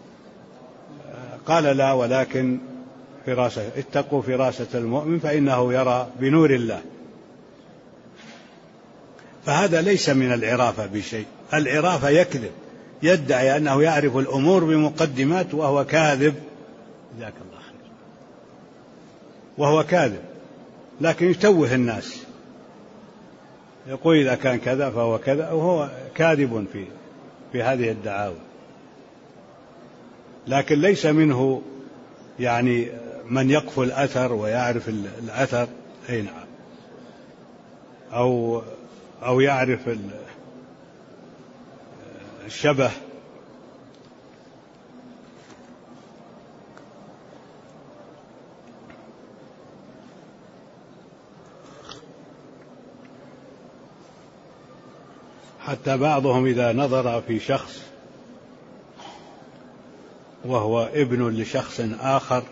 قال: لا، ولكن فراسة، اتقوا فراسة المؤمن فإنه يرى بنور الله. فهذا ليس من العرافة بشيء. العرافة يكذب، يدعي أنه يعرف الأمور بمقدمات وهو كاذب، جزاك الله خير، وهو كاذب، لكن يتوه الناس، يقول إذا كان كذا فهو كذا، وهو كاذب في هذه الدعاوى. لكن ليس منه يعني من يقفل الأثر ويعرف الأثر، أي نعم، أو يعرف الشبه. حتى بعضهم إذا نظر في شخص وهو ابن لشخص آخر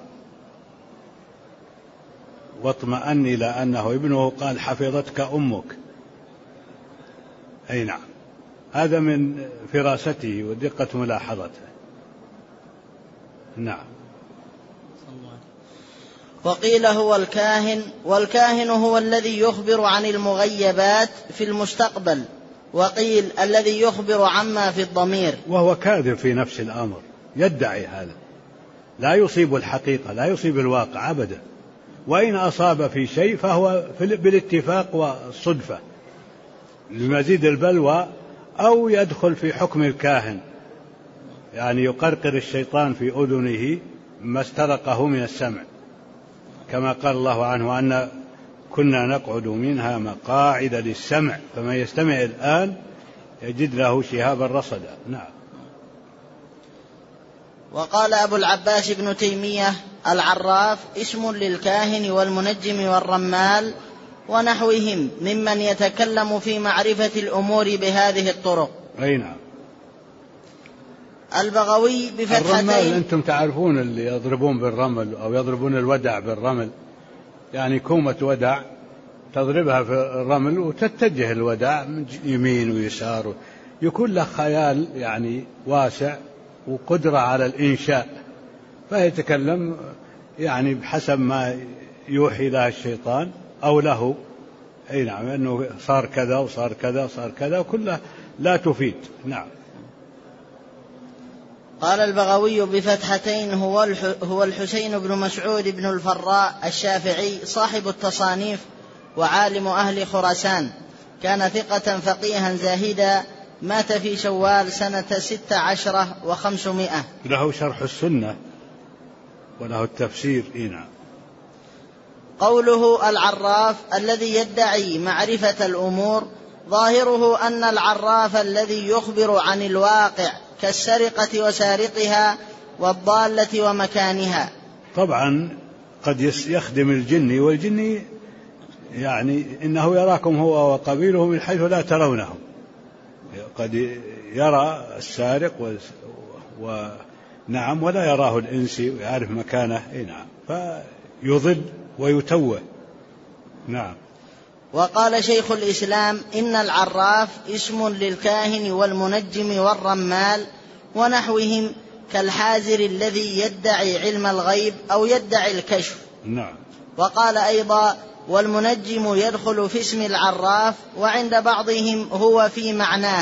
واطمأن إلى أنه ابنه، قال: حفظتك أمك. أي نعم، هذا من فراسته ودقة ملاحظته. نعم. وقيل هو الكاهن، والكاهن هو الذي يخبر عن المغيبات في المستقبل، وقيل الذي يخبر عما في الضمير. وهو كاذب في نفس الأمر، يدعي هذا، لا يصيب الحقيقة، لا يصيب الواقع أبدا، وإن أصاب في شيء فهو بالاتفاق والصدفة لمزيد البلوى، أو يدخل في حكم الكاهن، يعني يقرقر الشيطان في أذنه ما استرقه من السمع. كما قال الله عنه أن كنا نقعد منها مقاعد للسمع فمن يستمع الآن يجد له شهابا رصدا. نعم. وقال أبو العباس ابن تيمية: العراف اسم للكاهن والمنجم والرمال ونحوهم ممن يتكلم في معرفة الأمور بهذه الطرق. أي نعم. البغوي بفتحتين. الرمال أنتم تعرفون اللي يضربون بالرمل أو يضربون الودع بالرمل، يعني كومة ودع تضربها في الرمل وتتجه الودع من يمين ويسار، يكون له خيال يعني واسع وقدرة على الإنشاء، فيتكلم يعني بحسب ما يوحي له الشيطان أو له. أي نعم، أنه صار كذا وصار كذا وصار كذا وكلها لا تفيد. نعم. قال البغوي بفتحتين: هو الحسين بن مسعود بن الفراء الشافعي صاحب التصانيف وعالم أهل خراسان، كان ثقة فقيها زاهدا، مات في شوال سنة 16 و500. له شرح السنة وله التفسير. نعم. قوله العراف الذي يدعي معرفة الأمور، ظاهره أن العراف الذي يخبر عن الواقع كالسرقة وسارقها والضالة ومكانها. طبعا قد يخدم الجن، والجن يعني إنه يراكم هو وقبيله من حيث لا ترونه، قد يرى السارق ونعم ولا يراه الإنسي ويعرف مكانه. نعم. فيضل ويتوه. نعم. وقال شيخ الإسلام: إن العراف اسم للكاهن والمنجم والرمال ونحوهم كالحازر الذي يدعي علم الغيب أو يدعي الكشف. نعم. وقال أيضا: والمنجم يدخل في اسم العراف، وعند بعضهم هو في معناه.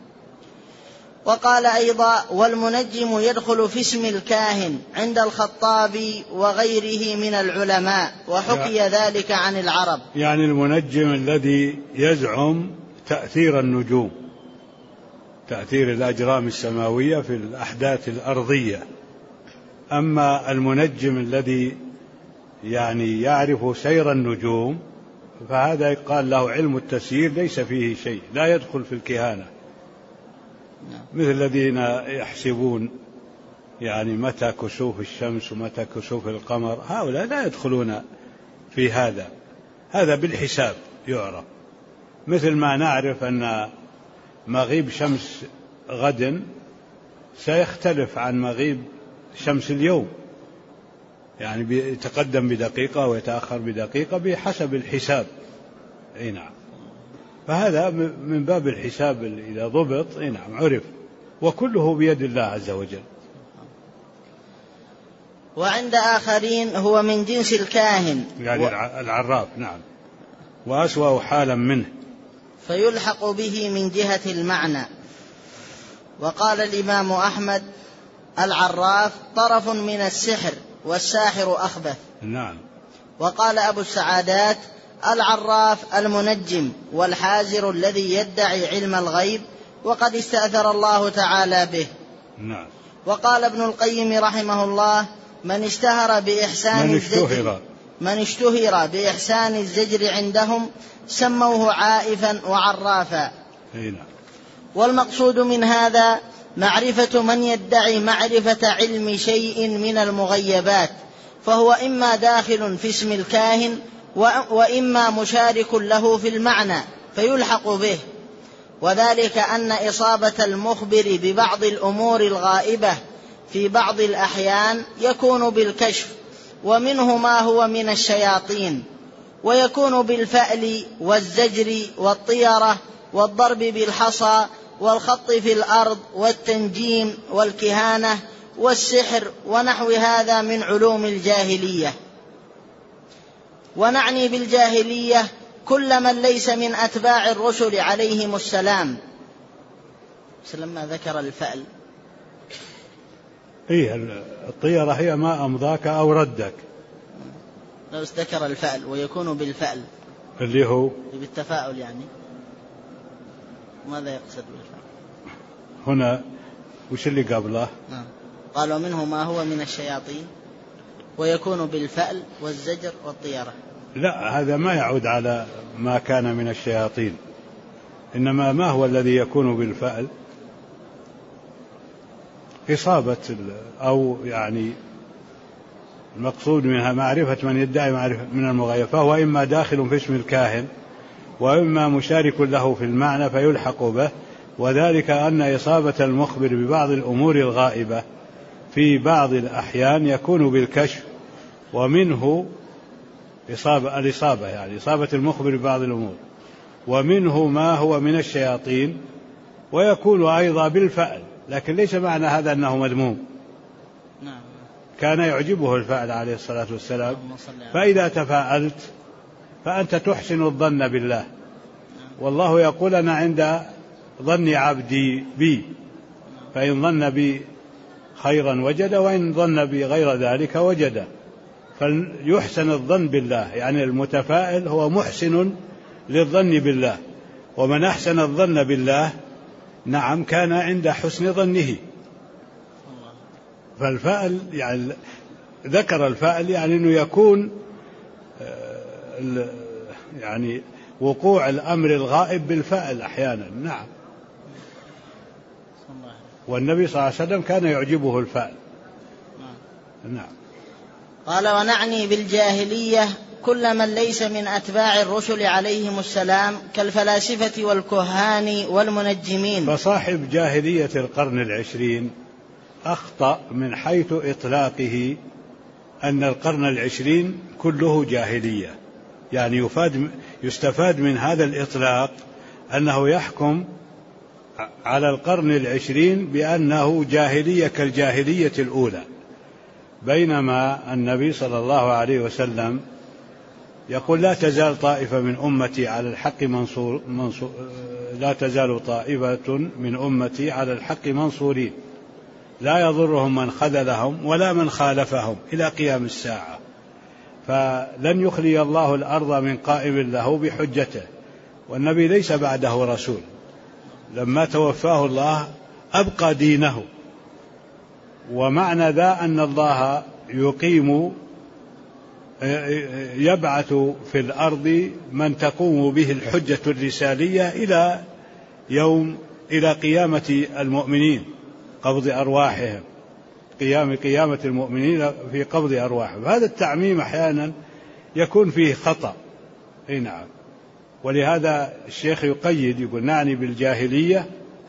وقال أيضا: والمنجم يدخل في اسم الكاهن عند الخطابي وغيره من العلماء، وحكي ذلك عن العرب. يعني المنجم الذي يزعم تأثير النجوم، تأثير الأجرام السماوية في الأحداث الأرضية. أما المنجم الذي يعني يعرف سير النجوم فهذا يقال له علم التسيير، ليس فيه شيء، لا يدخل في الكهانة، مثل الذين يحسبون يعني متى كسوف الشمس ومتى كسوف القمر، هؤلاء لا يدخلون في هذا، هذا بالحساب يعرف. مثل ما نعرف أن مغيب شمس غد سيختلف عن مغيب شمس اليوم، يعني يتقدم بدقيقة ويتأخر بدقيقة بحسب الحساب. أي نعم. فهذا من باب الحساب إذا ضبط. أي نعم عرف، وكله بيد الله عز وجل. وعند آخرين هو من جنس الكاهن، يعني العراف. نعم. وأسوأ حالا منه، فيلحق به من جهة المعنى. وقال الإمام أحمد: العراف طرف من السحر، والساحر أخبث. نعم. وقال أبو السعادات: العراف المنجم والحازر الذي يدعي علم الغيب، وقد استأثر الله تعالى به. نعم. وقال ابن القيم رحمه الله: من اشتهر بإحسان الزجر عندهم سموه عائفا وعرافا. نعم. والمقصود من هذا معرفة من يدعي معرفة علم شيء من المغيبات، فهو إما داخل في اسم الكاهن وإما مشارك له في المعنى فيلحق به. وذلك أن إصابة المخبر ببعض الأمور الغائبة في بعض الأحيان يكون بالكشف، ومنه ما هو من الشياطين، ويكون بالفأل والزجر والطيرة والضرب بالحصى والخط في الأرض والتنجيم والكهانة والسحر ونحو هذا من علوم الجاهلية. ونعني بالجاهلية كل من ليس من أتباع الرسل عليهم السلام. لما ذكر الفأل، الطيرة هي ما أمضاك أو ردك. لو ذكر الفأل ويكون بالفأل اللي هو بالتفاؤل، يعني ماذا يقصد بالفأل هنا؟ وش اللي قبله؟ قال ومنه ما هو من الشياطين. ويكون بالفأل والزجر والطيرة. لا، هذا ما يعود على ما كان من الشياطين، إنما ما هو الذي يكون بالفأل؟ إصابة أو يعني المقصود منها معرفة من يدعي معرفة من المغيب، فهو إما داخل في اسم الكاهن وإما مشارك له في المعنى فيلحق به، وذلك أن إصابة المخبر ببعض الأمور الغائبة في بعض الأحيان يكون بالكشف، ومنه الإصابة يعني إصابة المخبر ببعض الأمور، ومنه ما هو من الشياطين، ويكون أيضا بالفعل، لكن ليس معنى هذا أنه مذموم. كان يعجبه الفعل عليه الصلاة والسلام، فإذا تفاءلت فأنت تحسن الظن بالله، والله يقول أنا عند ظن عبدي بي، فإن ظن بي خيرا وجد، وإن ظن بي غير ذلك وجد. فيحسن الظن بالله، يعني المتفائل هو محسن للظن بالله، ومن أحسن الظن بالله نعم كان عند حسن ظنه. فالفأل يعني ذكر الفأل يعني أنه يكون يعني وقوع الأمر الغائب بالفأل أحيانا. نعم. والنبي صلى الله عليه وسلم كان يعجبه الفأل. نعم. قال ونعني بالجاهلية كل من ليس من أتباع الرسل عليهم السلام كالفلاسفة والكهان والمنجمين. فصاحب جاهلية القرن العشرين أخطأ من حيث إطلاقه أن القرن العشرين كله جاهلية، يعني يستفاد من هذا الإطلاق أنه يحكم على القرن العشرين بأنه جاهلية كالجاهلية الأولى، بينما النبي صلى الله عليه وسلم يقول لا تزال طائفة من أمتي على الحق لا تزال طائفة من أمتي على الحق منصورين لا يضرهم من خذلهم ولا من خالفهم إلى قيام الساعة. فلن يخلي الله الأرض من قائم له بحجته، والنبي ليس بعده رسول، لما توفاه الله أبقى دينه. ومعنى ذا أن الله يبعث في الأرض من تقوم به الحجة الرسالية إلى قيامة المؤمنين، قبض أرواحهم، قيامة المؤمنين في قبض أرواحهم. هذا التعميم أحيانا يكون فيه خطأ. نعم. ولهذا الشيخ يقيد، يقول نعني بالجاهلية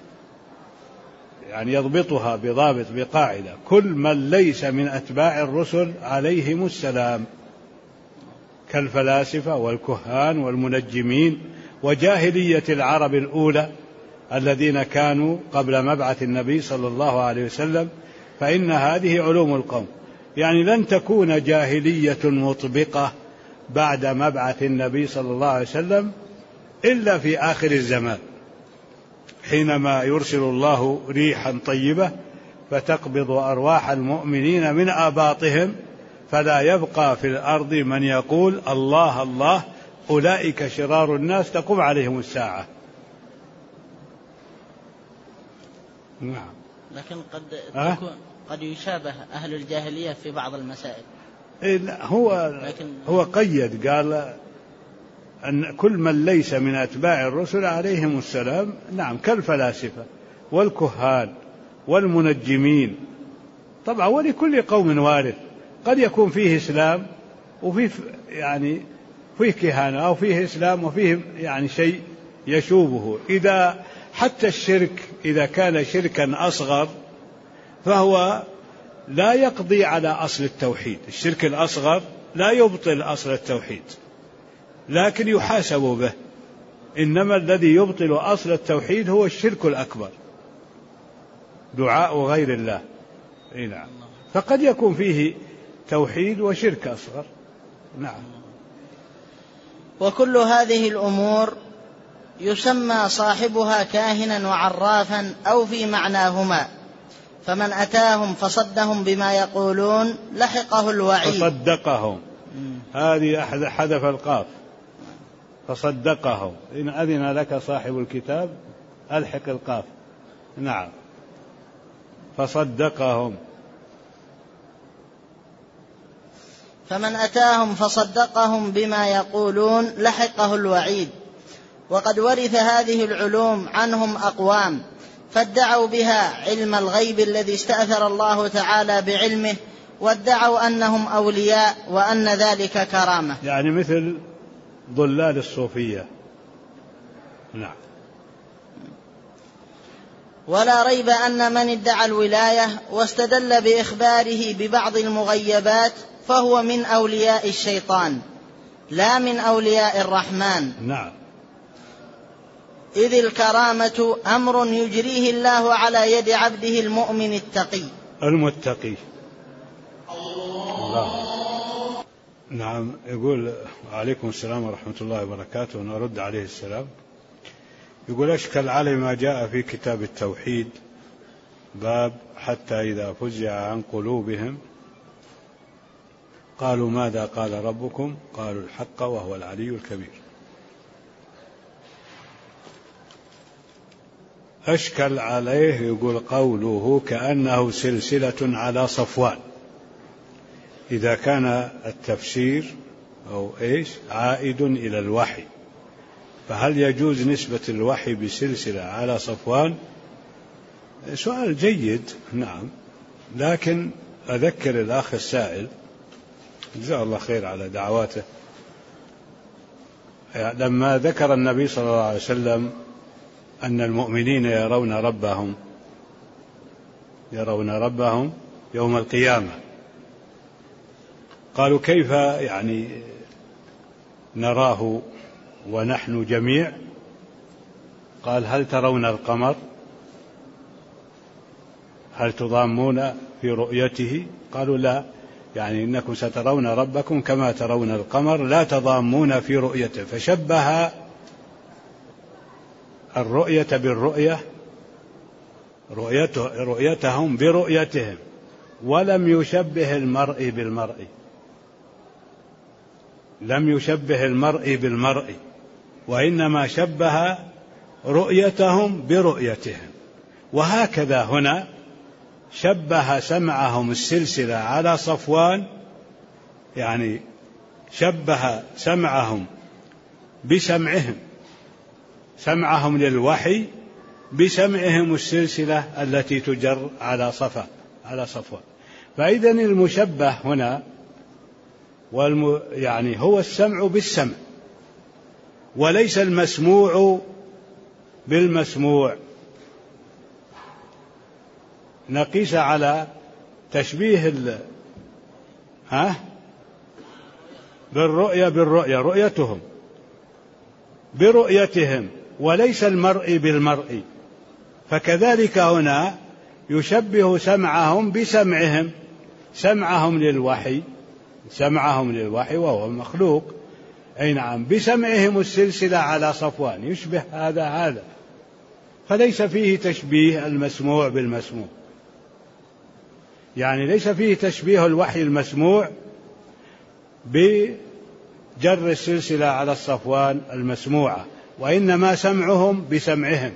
يعني يضبطها بضابط بقاعدة كل من ليس من أتباع الرسل عليهم السلام كالفلاسفة والكهان والمنجمين وجاهلية العرب الأولى الذين كانوا قبل مبعث النبي صلى الله عليه وسلم، فإن هذه علوم القوم. يعني لن تكون جاهلية مطبقة بعد مبعث النبي صلى الله عليه وسلم إلا في آخر الزمان، حينما يرسل الله ريحا طيبة فتقبض أرواح المؤمنين من آباطهم، فلا يبقى في الأرض من يقول الله الله أولئك شرار الناس تقوم عليهم الساعة. نعم. لكن قد يشابه أهل الجاهلية في بعض المسائل. هو قيد، قال أن كل من ليس من أتباع الرسل عليهم السلام نعم كالفلاسفة والكهان والمنجمين. طبعا ولكل قوم وارث، قد يكون فيه إسلام وفيه يعني فيه كهانة، أو فيه إسلام وفيه يعني شيء يشوبه. إذا حتى الشرك إذا كان شركا أصغر فهو لا يقضي على أصل التوحيد، الشرك الأصغر لا يبطل أصل التوحيد لكن يحاسب به، إنما الذي يبطل أصل التوحيد هو الشرك الأكبر، دعاء غير الله. نعم. فقد يكون فيه توحيد وشرك أصغر. نعم. وكل هذه الأمور يسمى صاحبها كاهنا وعرافا أو في معناهما، فمن أتاهم فصدهم بما يقولون لحقه الوعيد. فصدقهم، هذه حذف القاف، فصدقهم. إن أذن لك صاحب الكتاب ألحق القاف. نعم. فصدقهم. فمن أتاهم فصدقهم بما يقولون لحقه الوعيد. وقد ورث هذه العلوم عنهم أقوام فادعوا بها علم الغيب الذي استأثر الله تعالى بعلمه، وادعوا أنهم أولياء وأن ذلك كرامة، يعني مثل ضلال الصوفية. نعم. ولا ريب أن من ادعى الولاية واستدل بإخباره ببعض المغيبات فهو من أولياء الشيطان لا من أولياء الرحمن. نعم. إذ الكرامة أمر يجريه الله على يد عبده المؤمن التقي المتقي. الله. نعم. يقول عليكم السلام ورحمة الله وبركاته، ونرد عليه السلام. يقول أشكل علي ما جاء في كتاب التوحيد باب حتى إذا فزع عن قلوبهم قالوا ماذا قال ربكم قالوا الحق وهو العلي الكبير. أشكل عليه يقول قوله كأنه سلسلة على صفوان، إذا كان التفسير أو إيش عائد إلى الوحي، فهل يجوز نسبة الوحي بسلسلة على صفوان؟ سؤال جيد. نعم. لكن أذكر الأخ السائل جزاه الله خير على دعواته، لما ذكر النبي صلى الله عليه وسلم أن المؤمنين يرون ربهم يوم القيامة، قالوا كيف يعني نراه ونحن جميع؟ قال هل ترون القمر؟ هل تضامون في رؤيته؟ قالوا لا، يعني إنكم سترون ربكم كما ترون القمر لا تضامون في رؤيته، فشبه الرؤية بالرؤية، رؤيتهم برؤيتهم، ولم يشبه المرء بالمرء، لم يشبه المرء بالمرء، وإنما شبه رؤيتهم برؤيتهم. وهكذا هنا شبه سمعهم السلسلة على صفوان، يعني شبه سمعهم بسمعهم، سمعهم للوحي بسمعهم السلسلة التي تجر على صفوان. فإذا المشبه هنا يعني هو السمع بالسمع، وليس المسموع بالمسموع. نقيس على تشبيه بالرؤية رؤيتهم برؤيتهم، وليس المرء بالمرء. فكذلك هنا يشبه سمعهم بسمعهم، سمعهم للوحي وهو مخلوق، أي نعم، بسمعهم السلسلة على صفوان، يشبه هذا، فليس فيه تشبيه المسموع بالمسموع، يعني ليس فيه تشبيه الوحي المسموع بجر السلسلة على الصفوان المسموعة، وإنما سمعهم بسمعهم.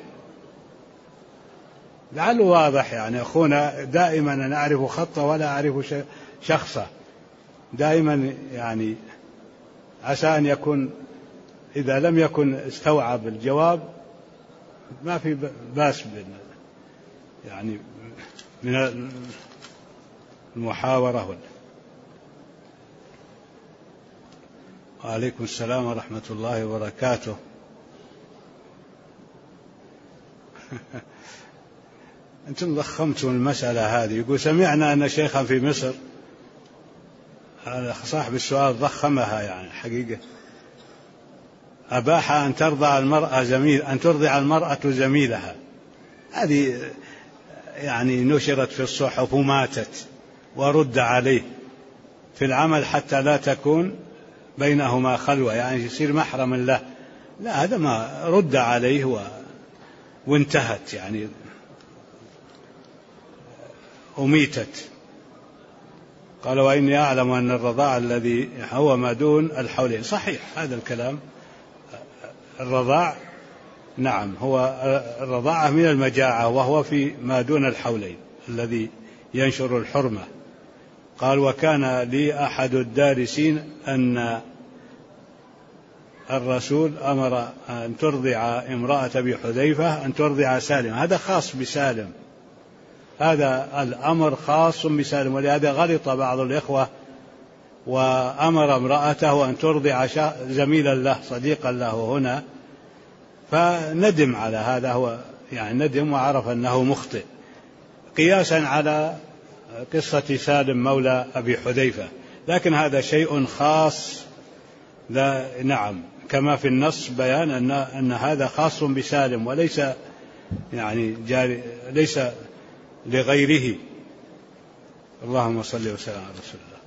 لعله واضح، يعني أخونا دائما أنا أعرف خطه ولا أعرف شخصه، دائما يعني عسى أن يكون إذا لم يكن استوعب الجواب ما في باس يعني من المحاورة. وعليكم السلام ورحمة الله وبركاته. أنتم ضخمتم المسألة هذه. يقول سمعنا أن شيخا في مصر، هذا صاحب السؤال ضخمها، يعني حقيقة أباح أن ترضع المرأة زميلها. هذه يعني نشرت في الصحف وماتت، ورد عليه في العمل حتى لا تكون بينهما خلوة، يعني يصير محرما له. لا، هذا ما رد عليه وانتهت، يعني أميتت. قال وإني أعلم أن الرضاع الذي هو ما دون الحولين. صحيح هذا الكلام، الرضاع نعم هو الرضاعة من المجاعة، وهو في ما دون الحولين الذي ينشر الحرمة. قال: وكان لي أحد الدارسين أن الرسول أمر أن ترضع امرأة أبي حذيفة أن ترضع سالم. هذا خاص بسالم، هذا الأمر خاص بسالم، ولهذا غلط بعض الإخوة وأمر امرأته أن ترضع زميلا له صديقا له هنا، فندم على هذا، هو يعني ندم وعرف أنه مخطئ، قياسا على قصة سالم مولى أبي حذيفة. لكن هذا شيء خاص، لا نعم، كما في النص بيان أن هذا خاص بسالم وليس يعني ليس لغيره. اللهم صل وسلم على رسول الله.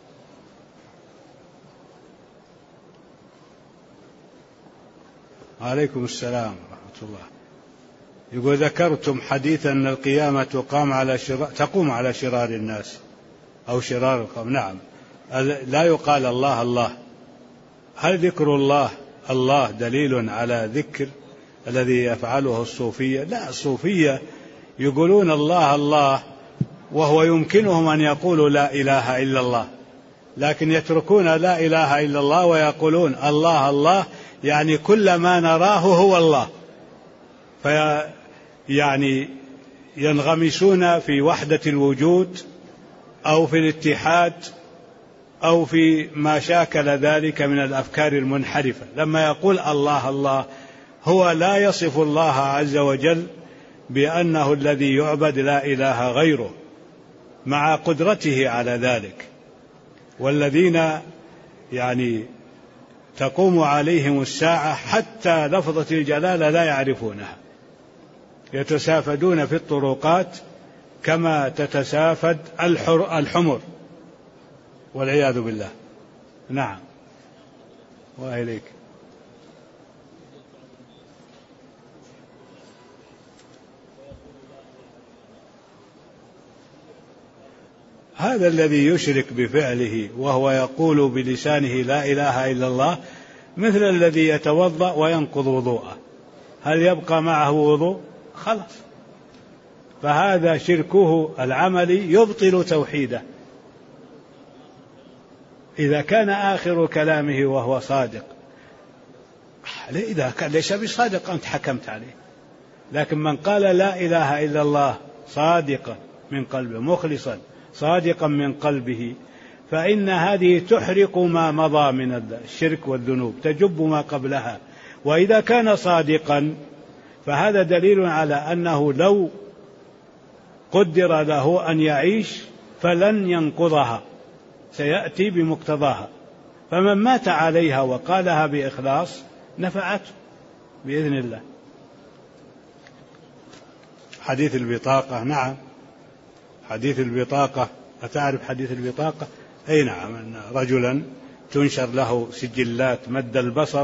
عليكم السلام ورحمة الله. يقول: ذكرتم حديثا أن القيامة تقوم على شرار الناس أو شرار القوم. نعم، لا يقال الله الله. هل ذكر الله دليل على ذكر الذي يفعله الصوفية؟ لا، الصوفية يقولون الله الله وهو يمكنهم أن يقولوا لا إله إلا الله، لكن يتركون لا إله إلا الله ويقولون الله الله، يعني كل ما نراه هو الله، يعني ينغمسون في وحدة الوجود أو في الاتحاد أو في ما شاكل ذلك من الأفكار المنحرفة. لما يقول الله الله هو لا يصف الله عز وجل بأنه الذي يعبد لا إله غيره، مع قدرته على ذلك. والذين يعني تقوم عليهم الساعة حتى لفظة الجلالة لا يعرفونها، يتسافدون في الطرقات كما تتسافد الحمر والعياذ بالله. نعم، وإليك. هذا الذي يشرك بفعله وهو يقول بلسانه لا إله إلا الله مثل الذي يتوضأ وينقض وضوءه، هل يبقى معه وضوء؟ خلاص، فهذا شركه العملي يبطل توحيده. إذا كان آخر كلامه وهو صادق، إذا كان ليس بصادق أنت حكمت عليه، لكن من قال لا إله إلا الله صادقا من قلبه مخلصا صادقا من قلبه، فإن هذه تحرق ما مضى من الشرك والذنوب، تجب ما قبلها. وإذا كان صادقا فهذا دليل على أنه لو قدر له أن يعيش فلن ينقضها، سيأتي بمقتضاها. فمن مات عليها وقالها بإخلاص نفعته بإذن الله. حديث البطاقة، نعم، حديث البطاقة، أتعرف حديث البطاقة؟ أي نعم، أن رجلا تنشر له سجلات مد البصر،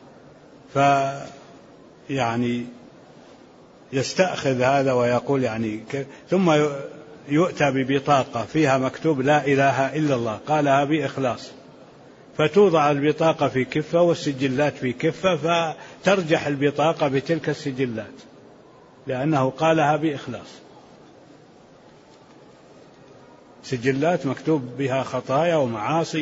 يعني يستأخذ هذا ويقول يعني ثم يؤتى ببطاقة فيها مكتوب لا إله إلا الله قالها بإخلاص، فتوضع البطاقة في كفة والسجلات في كفة، فترجح البطاقة بتلك السجلات لأنه قالها بإخلاص. سجلات مكتوب بها خطايا ومعاصي.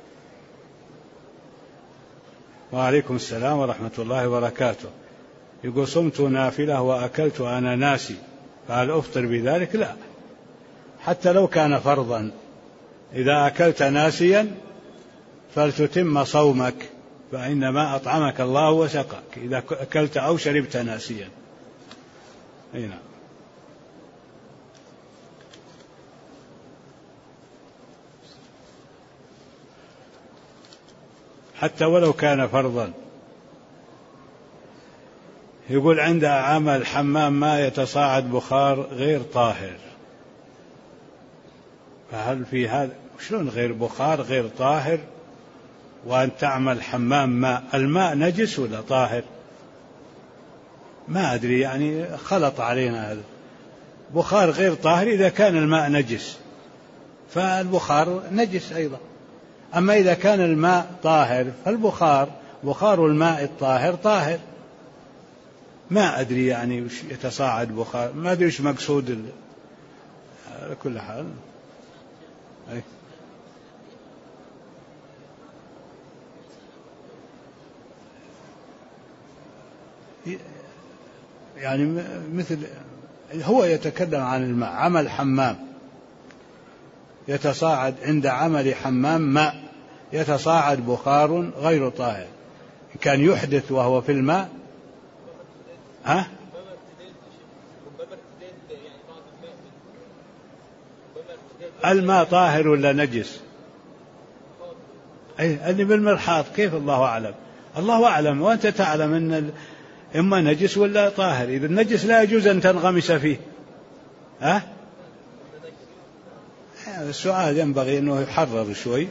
وعليكم السلام ورحمة الله وبركاته. يقول: صمت نافلة وأكلت أنا ناسي، فهل أفطر بذلك؟ لا، حتى لو كان فرضا، إذا أكلت ناسيا فلتتم صومك، فإنما أطعمك الله وسقاك إذا أكلت أو شربت ناسيا. نعم. حتى ولو كان فرضا. يقول: عند عمل حمام ما يتصاعد بخار غير طاهر، فهل في هذا شلون غير بخار غير طاهر وأن تعمل حمام ماء؟ الماء نجس ولا طاهر؟ ما أدري، يعني خلط علينا هذا. بخار غير طاهر إذا كان الماء نجس، فالبخار نجس أيضا. أما إذا كان الماء طاهر بخار الماء الطاهر طاهر. ما أدري يعني وش يتصاعد بخار، ما أدري وش مقصود على كل حال. يعني مثل هو يتكلم عن الماء، عمل حمام يتصاعد عند عمل حمام ماء يتصاعد بخار غير طاهر، كان يحدث وهو في الماء. الماء طاهر ولا نجس؟ اللي بالمرحاض كيف؟ الله أعلم، الله أعلم، وأنت تعلم أن إما نجس ولا طاهر. إذا النجس لا يجوز أن تنغمس فيه. السؤال ينبغي أنه يحرر شوي.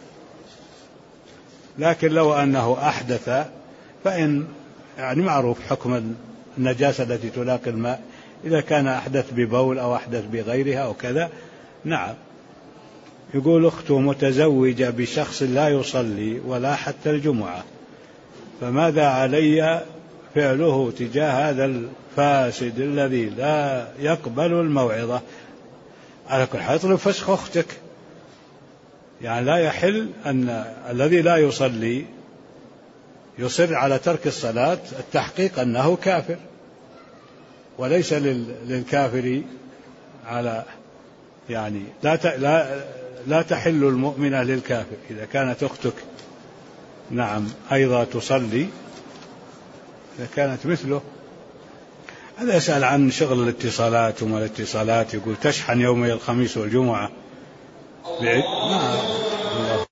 لكن لو أنه أحدث فإن يعني معروف حكم النجاسة التي تلاقي الماء، إذا كان أحدث ببول أو أحدث بغيرها أو كذا. نعم. يقول أخته متزوجة بشخص لا يصلي ولا حتى الجمعة، فماذا علي فعله تجاه هذا الفاسد الذي لا يقبل الموعظة؟ على كل حال اطلب فسخ أختك. يعني لا يحل أن الذي لا يصلي يصر على ترك الصلاة التحقيق أنه كافر، وليس للكافر على يعني لا تحل المؤمنة للكافر. إذا كانت أختك نعم أيضا تصلي، إذا كانت مثله. هذا يسأل عن شغل الاتصالات وما الاتصالات، يقول تشحن يومي الخميس والجمعة.